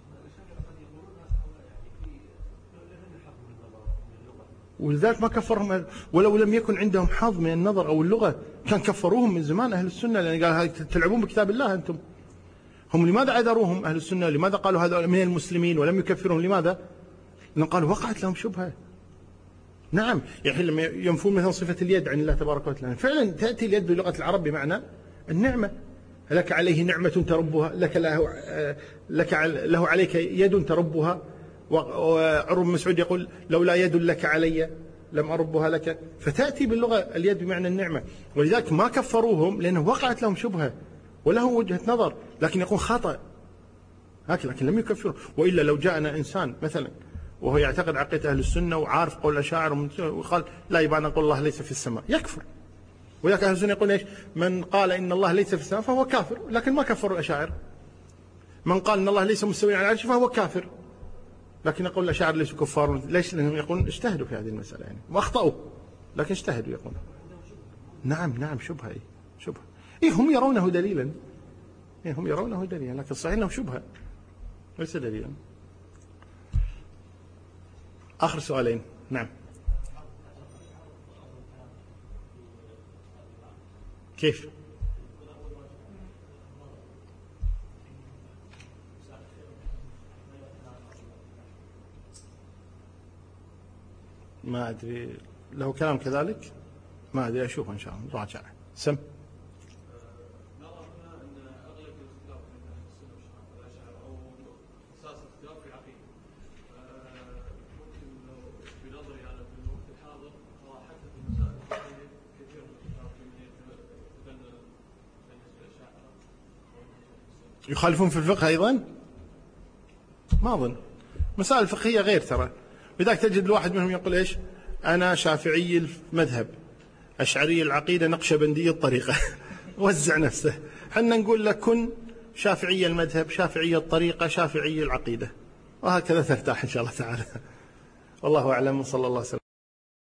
ولذلك ما كفرهم، ولو لم يكن عندهم حظ من النظر أو اللغة كان كفروهم من زمان أهل السنة، لأن قال تلعبون بكتاب الله أنتم. هم لماذا عذروهم أهل السنة؟ لماذا قالوا هذا من المسلمين ولم يكفرهم؟ لماذا؟ لأن قالوا وقعت لهم شبهة. نعم، يعني لما ينفون مثلا صفة اليد عن الله تبارك وتعالى، فعلا تأتي اليد بلغة العرب بمعنى النعمة، لك عليه نعمة تربها، لك له عليك يد تربها. وعروة بن مسعود يقول لولا يد لك علي لم أربها لك، فتأتي باللغة اليد بمعنى النعمة. ولذلك ما كفروهم لأنه وقعت لهم شبهة ولهم وجهة نظر، لكن يكون خطأ هكذا، لكن لم يكفروا. وإلا لو جاءنا إنسان مثلا وهو يعتقد عقيدة أهل السنة وعارف قول الأشاعرة وقال لا يبقى نقول الله ليس في السماء، يكفر. وذاك أهل السنة يقول إيش؟ من قال إن الله ليس في السماء فهو كافر، لكن ما كفروا الأشاعرة. من قال إن الله ليس مستويا على العرش فهو كافر، لكن يقول الأشاعرة ليسوا كفار. ليش؟ لأنهم يقولون اجتهدوا في هذه المسألة يعني، وأخطأوا لكن اجتهدوا يقولون. نعم شبهة، شبهة. هم يرونه دليلا، هم يرونه دليلا، لكن صحيح أنه شبهة ليس دليلا. آخر سؤالين. نعم. كيف؟ ما أدري، له كلام كذلك، ما أدري، أشوف إن شاء الله نراجع. سم. يخالفون في الفقه أيضا؟ ما أظن، مسائل الفقهية غير ترى. لذلك تجد الواحد منهم يقول إيش؟ أنا شافعي المذهب، أشعري العقيدة، نقشبندي الطريقة. وزع نفسه. حنا نقول لك كن شافعي المذهب، شافعي الطريقة، شافعي العقيدة، وهكذا ترتاح إن شاء الله تعالى. والله أعلم، صلى الله عليه وسلم.